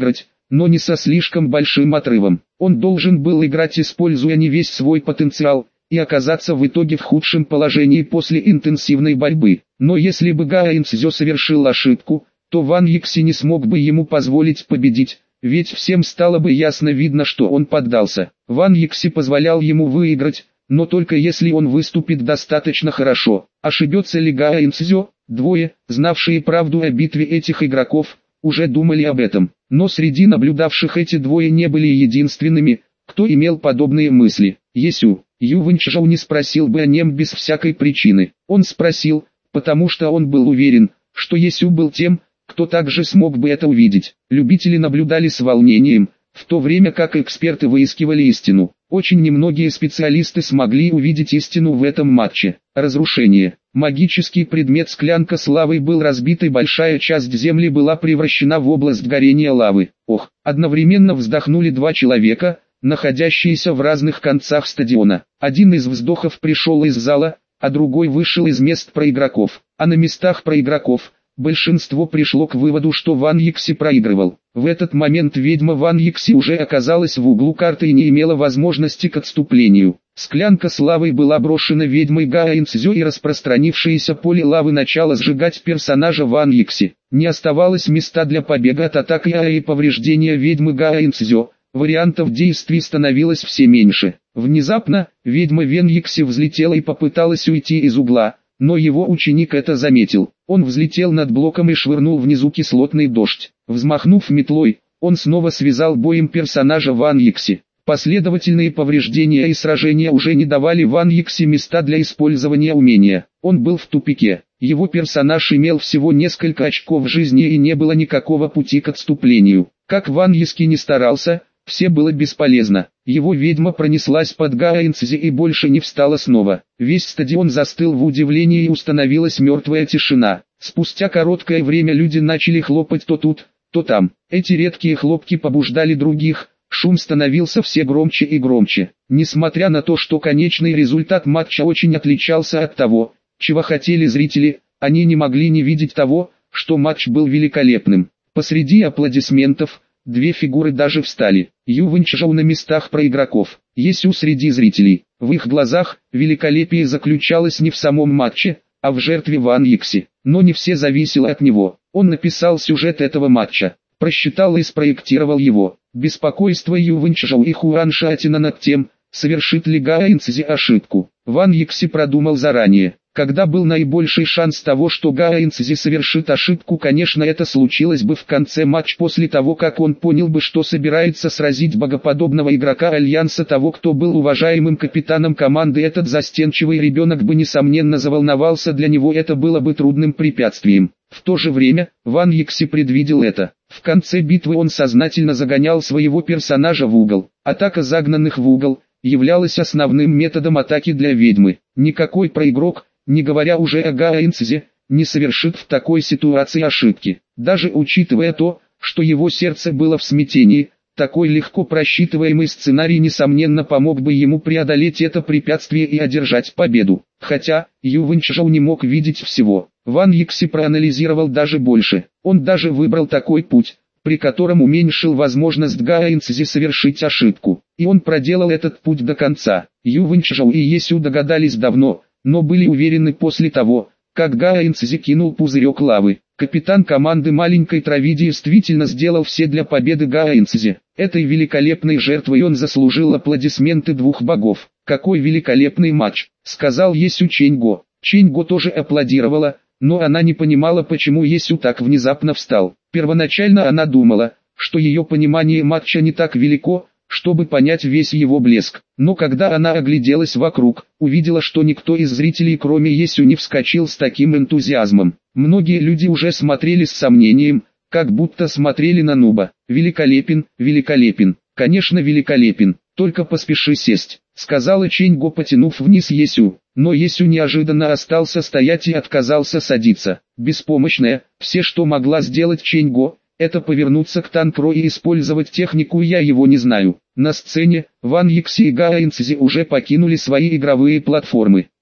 A: но не со слишком большим отрывом. Он должен был играть, используя не весь свой потенциал, и оказаться в итоге в худшем положении после интенсивной борьбы. Но если бы Гаэн Цзё совершил ошибку, то Ван Йикси не смог бы ему позволить победить, ведь всем стало бы ясно видно, что он поддался. Ван Йикси позволял ему выиграть, но только если он выступит достаточно хорошо. Ошибется ли Гаэн Цзё? Двое, знавшие правду о битве этих игроков, уже думали об этом. Но среди наблюдавших эти двое не были единственными, кто имел подобные мысли. Есю, Ю Вэньчжоу не спросил бы о нем без всякой причины. Он спросил, потому что он был уверен, что Есю был тем, кто также смог бы это увидеть. Любители наблюдали с волнением, в то время как эксперты выискивали истину. Очень немногие специалисты смогли увидеть истину в этом матче. Разрушение. Магический предмет склянка с лавой был разбит, и большая часть земли была превращена в область горения лавы. Ох, одновременно вздохнули два человека, находящиеся в разных концах стадиона. Один из вздохов пришел из зала, а другой вышел из мест проигроков. А на местах проигроков большинство пришло к выводу, что Ван Йикси проигрывал. В этот момент ведьма Ван Йикси уже оказалась в углу карты и не имела возможности к отступлению. Склянка с лавой была брошена ведьмой Гаэн Цзё, и распространившееся поле лавы начало сжигать персонажа Ван Йикси. Не оставалось места для побега от атак и повреждения ведьмы Гаэн Цзё. Вариантов действий становилось все меньше. Внезапно, ведьма Ван Йикси взлетела и попыталась уйти из угла, но его ученик это заметил. Он взлетел над блоком и швырнул внизу кислотный дождь. Взмахнув метлой, он снова связал боем персонажа Ван Йикси. Последовательные повреждения и сражения уже не давали Ван Йикси места для использования умения. Он был в тупике. Его персонаж имел всего несколько очков жизни и не было никакого пути к отступлению. Как Ван Йикси не старался, все было бесполезно. Его ведьма пронеслась под Гаэн Цзё и больше не встала снова. Весь стадион застыл в удивлении, и установилась мертвая тишина. Спустя короткое время люди начали хлопать то тут, то там. Эти редкие хлопки побуждали других, шум становился все громче и громче. Несмотря на то, что конечный результат матча очень отличался от того, чего хотели зрители, они не могли не видеть того, что матч был великолепным. Посреди аплодисментов две фигуры даже встали. Ю Вэньчжоу на местах проигроков, Есю среди зрителей. В их глазах великолепие заключалось не в самом матче, а в жертве Ван Йикси. Но не все зависело от него. Он написал сюжет этого матча, просчитал и спроектировал его. Беспокойство Ю Вэньчжоу и Хуан Шатина над тем, совершит ли Гаэн Цзё ошибку, Ван Йикси продумал заранее. Когда был наибольший шанс того, что Гаэн Цзё совершит ошибку, конечно, это случилось бы в конце матча, после того, как он понял бы, что собирается сразить богоподобного игрока Альянса, того, кто был уважаемым капитаном команды. Этот застенчивый ребенок бы несомненно заволновался, для него это было бы трудным препятствием. В то же время, Ван Йикси предвидел это. В конце битвы он сознательно загонял своего персонажа в угол. Атака загнанных в угол являлась основным методом атаки для ведьмы. Никакой проигрок, не говоря уже о Гаэн Цзё, не совершит в такой ситуации ошибки. Даже учитывая то, что его сердце было в смятении, такой легко просчитываемый сценарий несомненно помог бы ему преодолеть это препятствие и одержать победу. Хотя, Ю Вэньчжоу не мог видеть всего. Ван Йикси проанализировал даже больше. Он даже выбрал такой путь, при котором уменьшил возможность Гаэн Цзё совершить ошибку. И он проделал этот путь до конца. Ю Вэньчжоу и Есю догадались давно, но были уверены после того, как Гаэн Цзё кинул пузырек лавы. Капитан команды маленькой Трави действительно сделал все для победы Гаэн Цзё. Этой великолепной жертвой он заслужил аплодисменты двух богов. «Какой великолепный матч», — сказал Есю Чэньго. Чэньго тоже аплодировала, но она не понимала, почему Есю так внезапно встал. Первоначально она думала, что ее понимание матча не так велико, чтобы понять весь его блеск. Но когда она огляделась вокруг, увидела, что никто из зрителей, кроме Есю, не вскочил с таким энтузиазмом. Многие люди уже смотрели с сомнением, как будто смотрели на нуба. «Великолепен, великолепен, конечно великолепен, только поспеши сесть», — сказала Чэньго, потянув вниз Есю. Но Есю неожиданно остался стоять и отказался садиться. Беспомощная, все, что могла сделать Чэньго, это повернуться к Танкро и использовать технику «я его не знаю». На сцене, Ван Йикси и Гаэн Цзё уже покинули свои игровые платформы.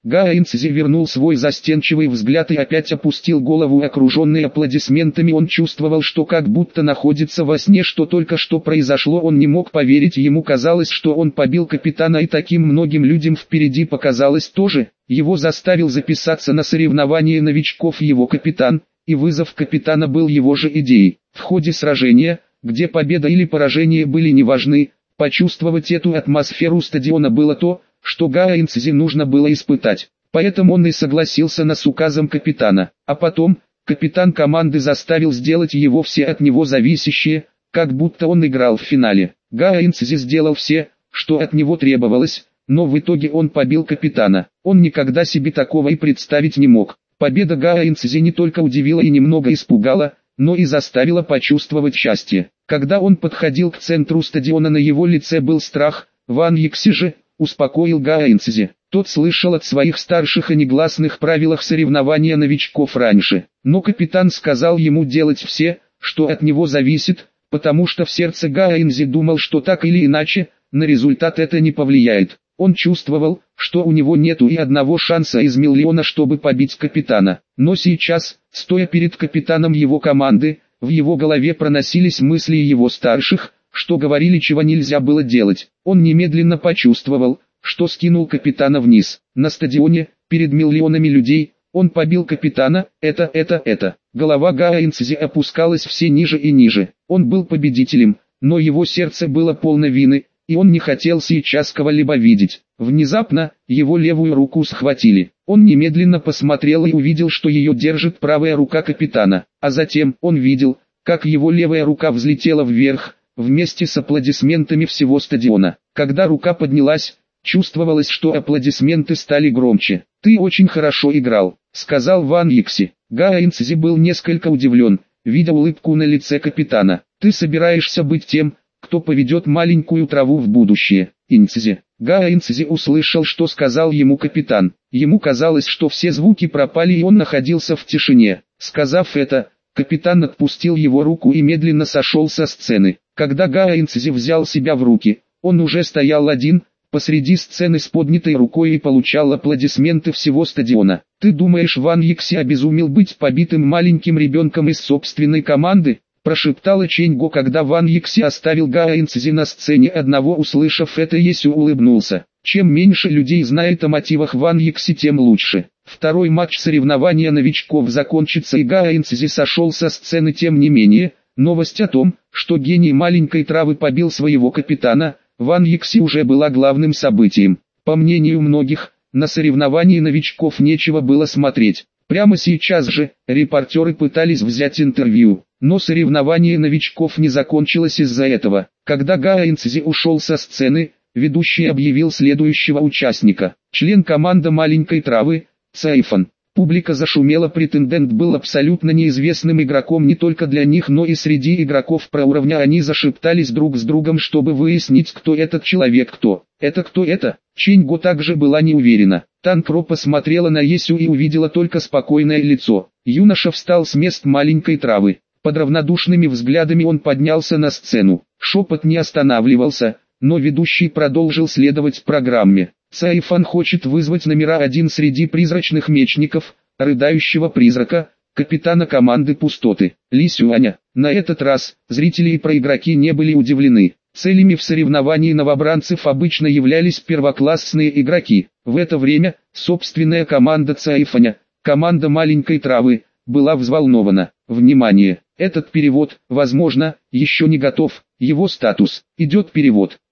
A: Гаэнцзи вернул свой застенчивый взгляд и опять опустил голову. Окруженный аплодисментами, он чувствовал, что как будто находится во сне, что только что произошло. Он не мог поверить, ему казалось, что он побил капитана, и таким многим людям впереди показалось тоже. Его заставил записаться на соревнование новичков его капитан, и вызов капитана был его же идеей. В ходе сражения, где победа или поражение были неважны, почувствовать эту атмосферу стадиона было то, что Гаэнцзи нужно было испытать. Поэтому он и согласился на с указом капитана. А потом, капитан команды заставил сделать его все от него зависящее, как будто он играл в финале. Гаэнцзи сделал все, что от него требовалось, но в итоге он побил капитана. Он никогда себе такого и представить не мог. Победа Гаэнцзи не только удивила и немного испугала, но и заставила почувствовать счастье. Когда он подходил к центру стадиона, на его лице был страх. Ван Йикси же успокоил Гаэнцзи. Тот слышал от своих старших о негласных правилах соревнования новичков раньше. Но капитан сказал ему делать все, что от него зависит, потому что в сердце Гаэнцзи думал, что так или иначе, на результат это не повлияет. Он чувствовал, что у него нету и одного шанса из миллиона, чтобы побить капитана. Но сейчас, стоя перед капитаном его команды, в его голове проносились мысли его старших, что говорили, чего нельзя было делать. Он немедленно почувствовал, что скинул капитана вниз. На стадионе, перед миллионами людей, он побил капитана. Это, это, это. Голова Гаэнцзи опускалась все ниже и ниже. Он был победителем, но его сердце было полно вины, и он не хотел сейчас кого-либо видеть. Внезапно, его левую руку схватили. Он немедленно посмотрел и увидел, что ее держит правая рука капитана. А затем, он видел, как его левая рука взлетела вверх, вместе с аплодисментами всего стадиона. Когда рука поднялась, чувствовалось, что аплодисменты стали громче. «Ты очень хорошо играл», — сказал Ван Йикси. Гаэнцзи был несколько удивлен, видя улыбку на лице капитана. «Ты собираешься быть тем, кто поведет маленькую траву в будущее, Инцзи?» Гаэнцзи услышал, что сказал ему капитан. Ему казалось, что все звуки пропали, и он находился в тишине. Сказав это, капитан отпустил его руку и медленно сошел со сцены. Когда Гаэнцзи взял себя в руки, он уже стоял один, посреди сцены с поднятой рукой и получал аплодисменты всего стадиона. «Ты думаешь, Ван Йикси обезумел быть побитым маленьким ребенком из собственной команды?» Прошептала Ченьго, когда Ван Йикси оставил Гаэнцзи на сцене одного. Услышав это, Есю улыбнулся. Чем меньше людей знает о мотивах Ван Йикси, тем лучше. Второй матч соревнования новичков закончится, и Гаэнцзи сошел со сцены. Тем не менее, новость о том, что гений маленькой травы побил своего капитана, Ван Йикси, уже была главным событием. По мнению многих, на соревновании новичков нечего было смотреть. Прямо сейчас же, репортеры пытались взять интервью, но соревнование новичков не закончилось из-за этого. Когда Гаэнцзи ушел со сцены, ведущий объявил следующего участника. Член команды маленькой травы, Цайфан. Публика зашумела. Претендент был абсолютно неизвестным игроком не только для них, но и среди игроков про уровня. Они зашептались друг с другом, чтобы выяснить, кто этот человек. Кто это, кто это? Ченьго также была не уверена. Танпро посмотрела на Есю и увидела только спокойное лицо. Юноша встал с мест маленькой травы. Под равнодушными взглядами он поднялся на сцену. Шепот не останавливался, но ведущий продолжил следовать программе. Цайфан хочет вызвать номера один среди призрачных мечников, рыдающего призрака, капитана команды пустоты, Ли Сюаня. На этот раз, зрители и проигроки не были удивлены. Целями в соревновании новобранцев обычно являлись первоклассные игроки. В это время, собственная команда Цайфаня, команда маленькой травы, была взволнована. Внимание! Этот перевод, возможно, еще не готов. Его статус. Идет перевод.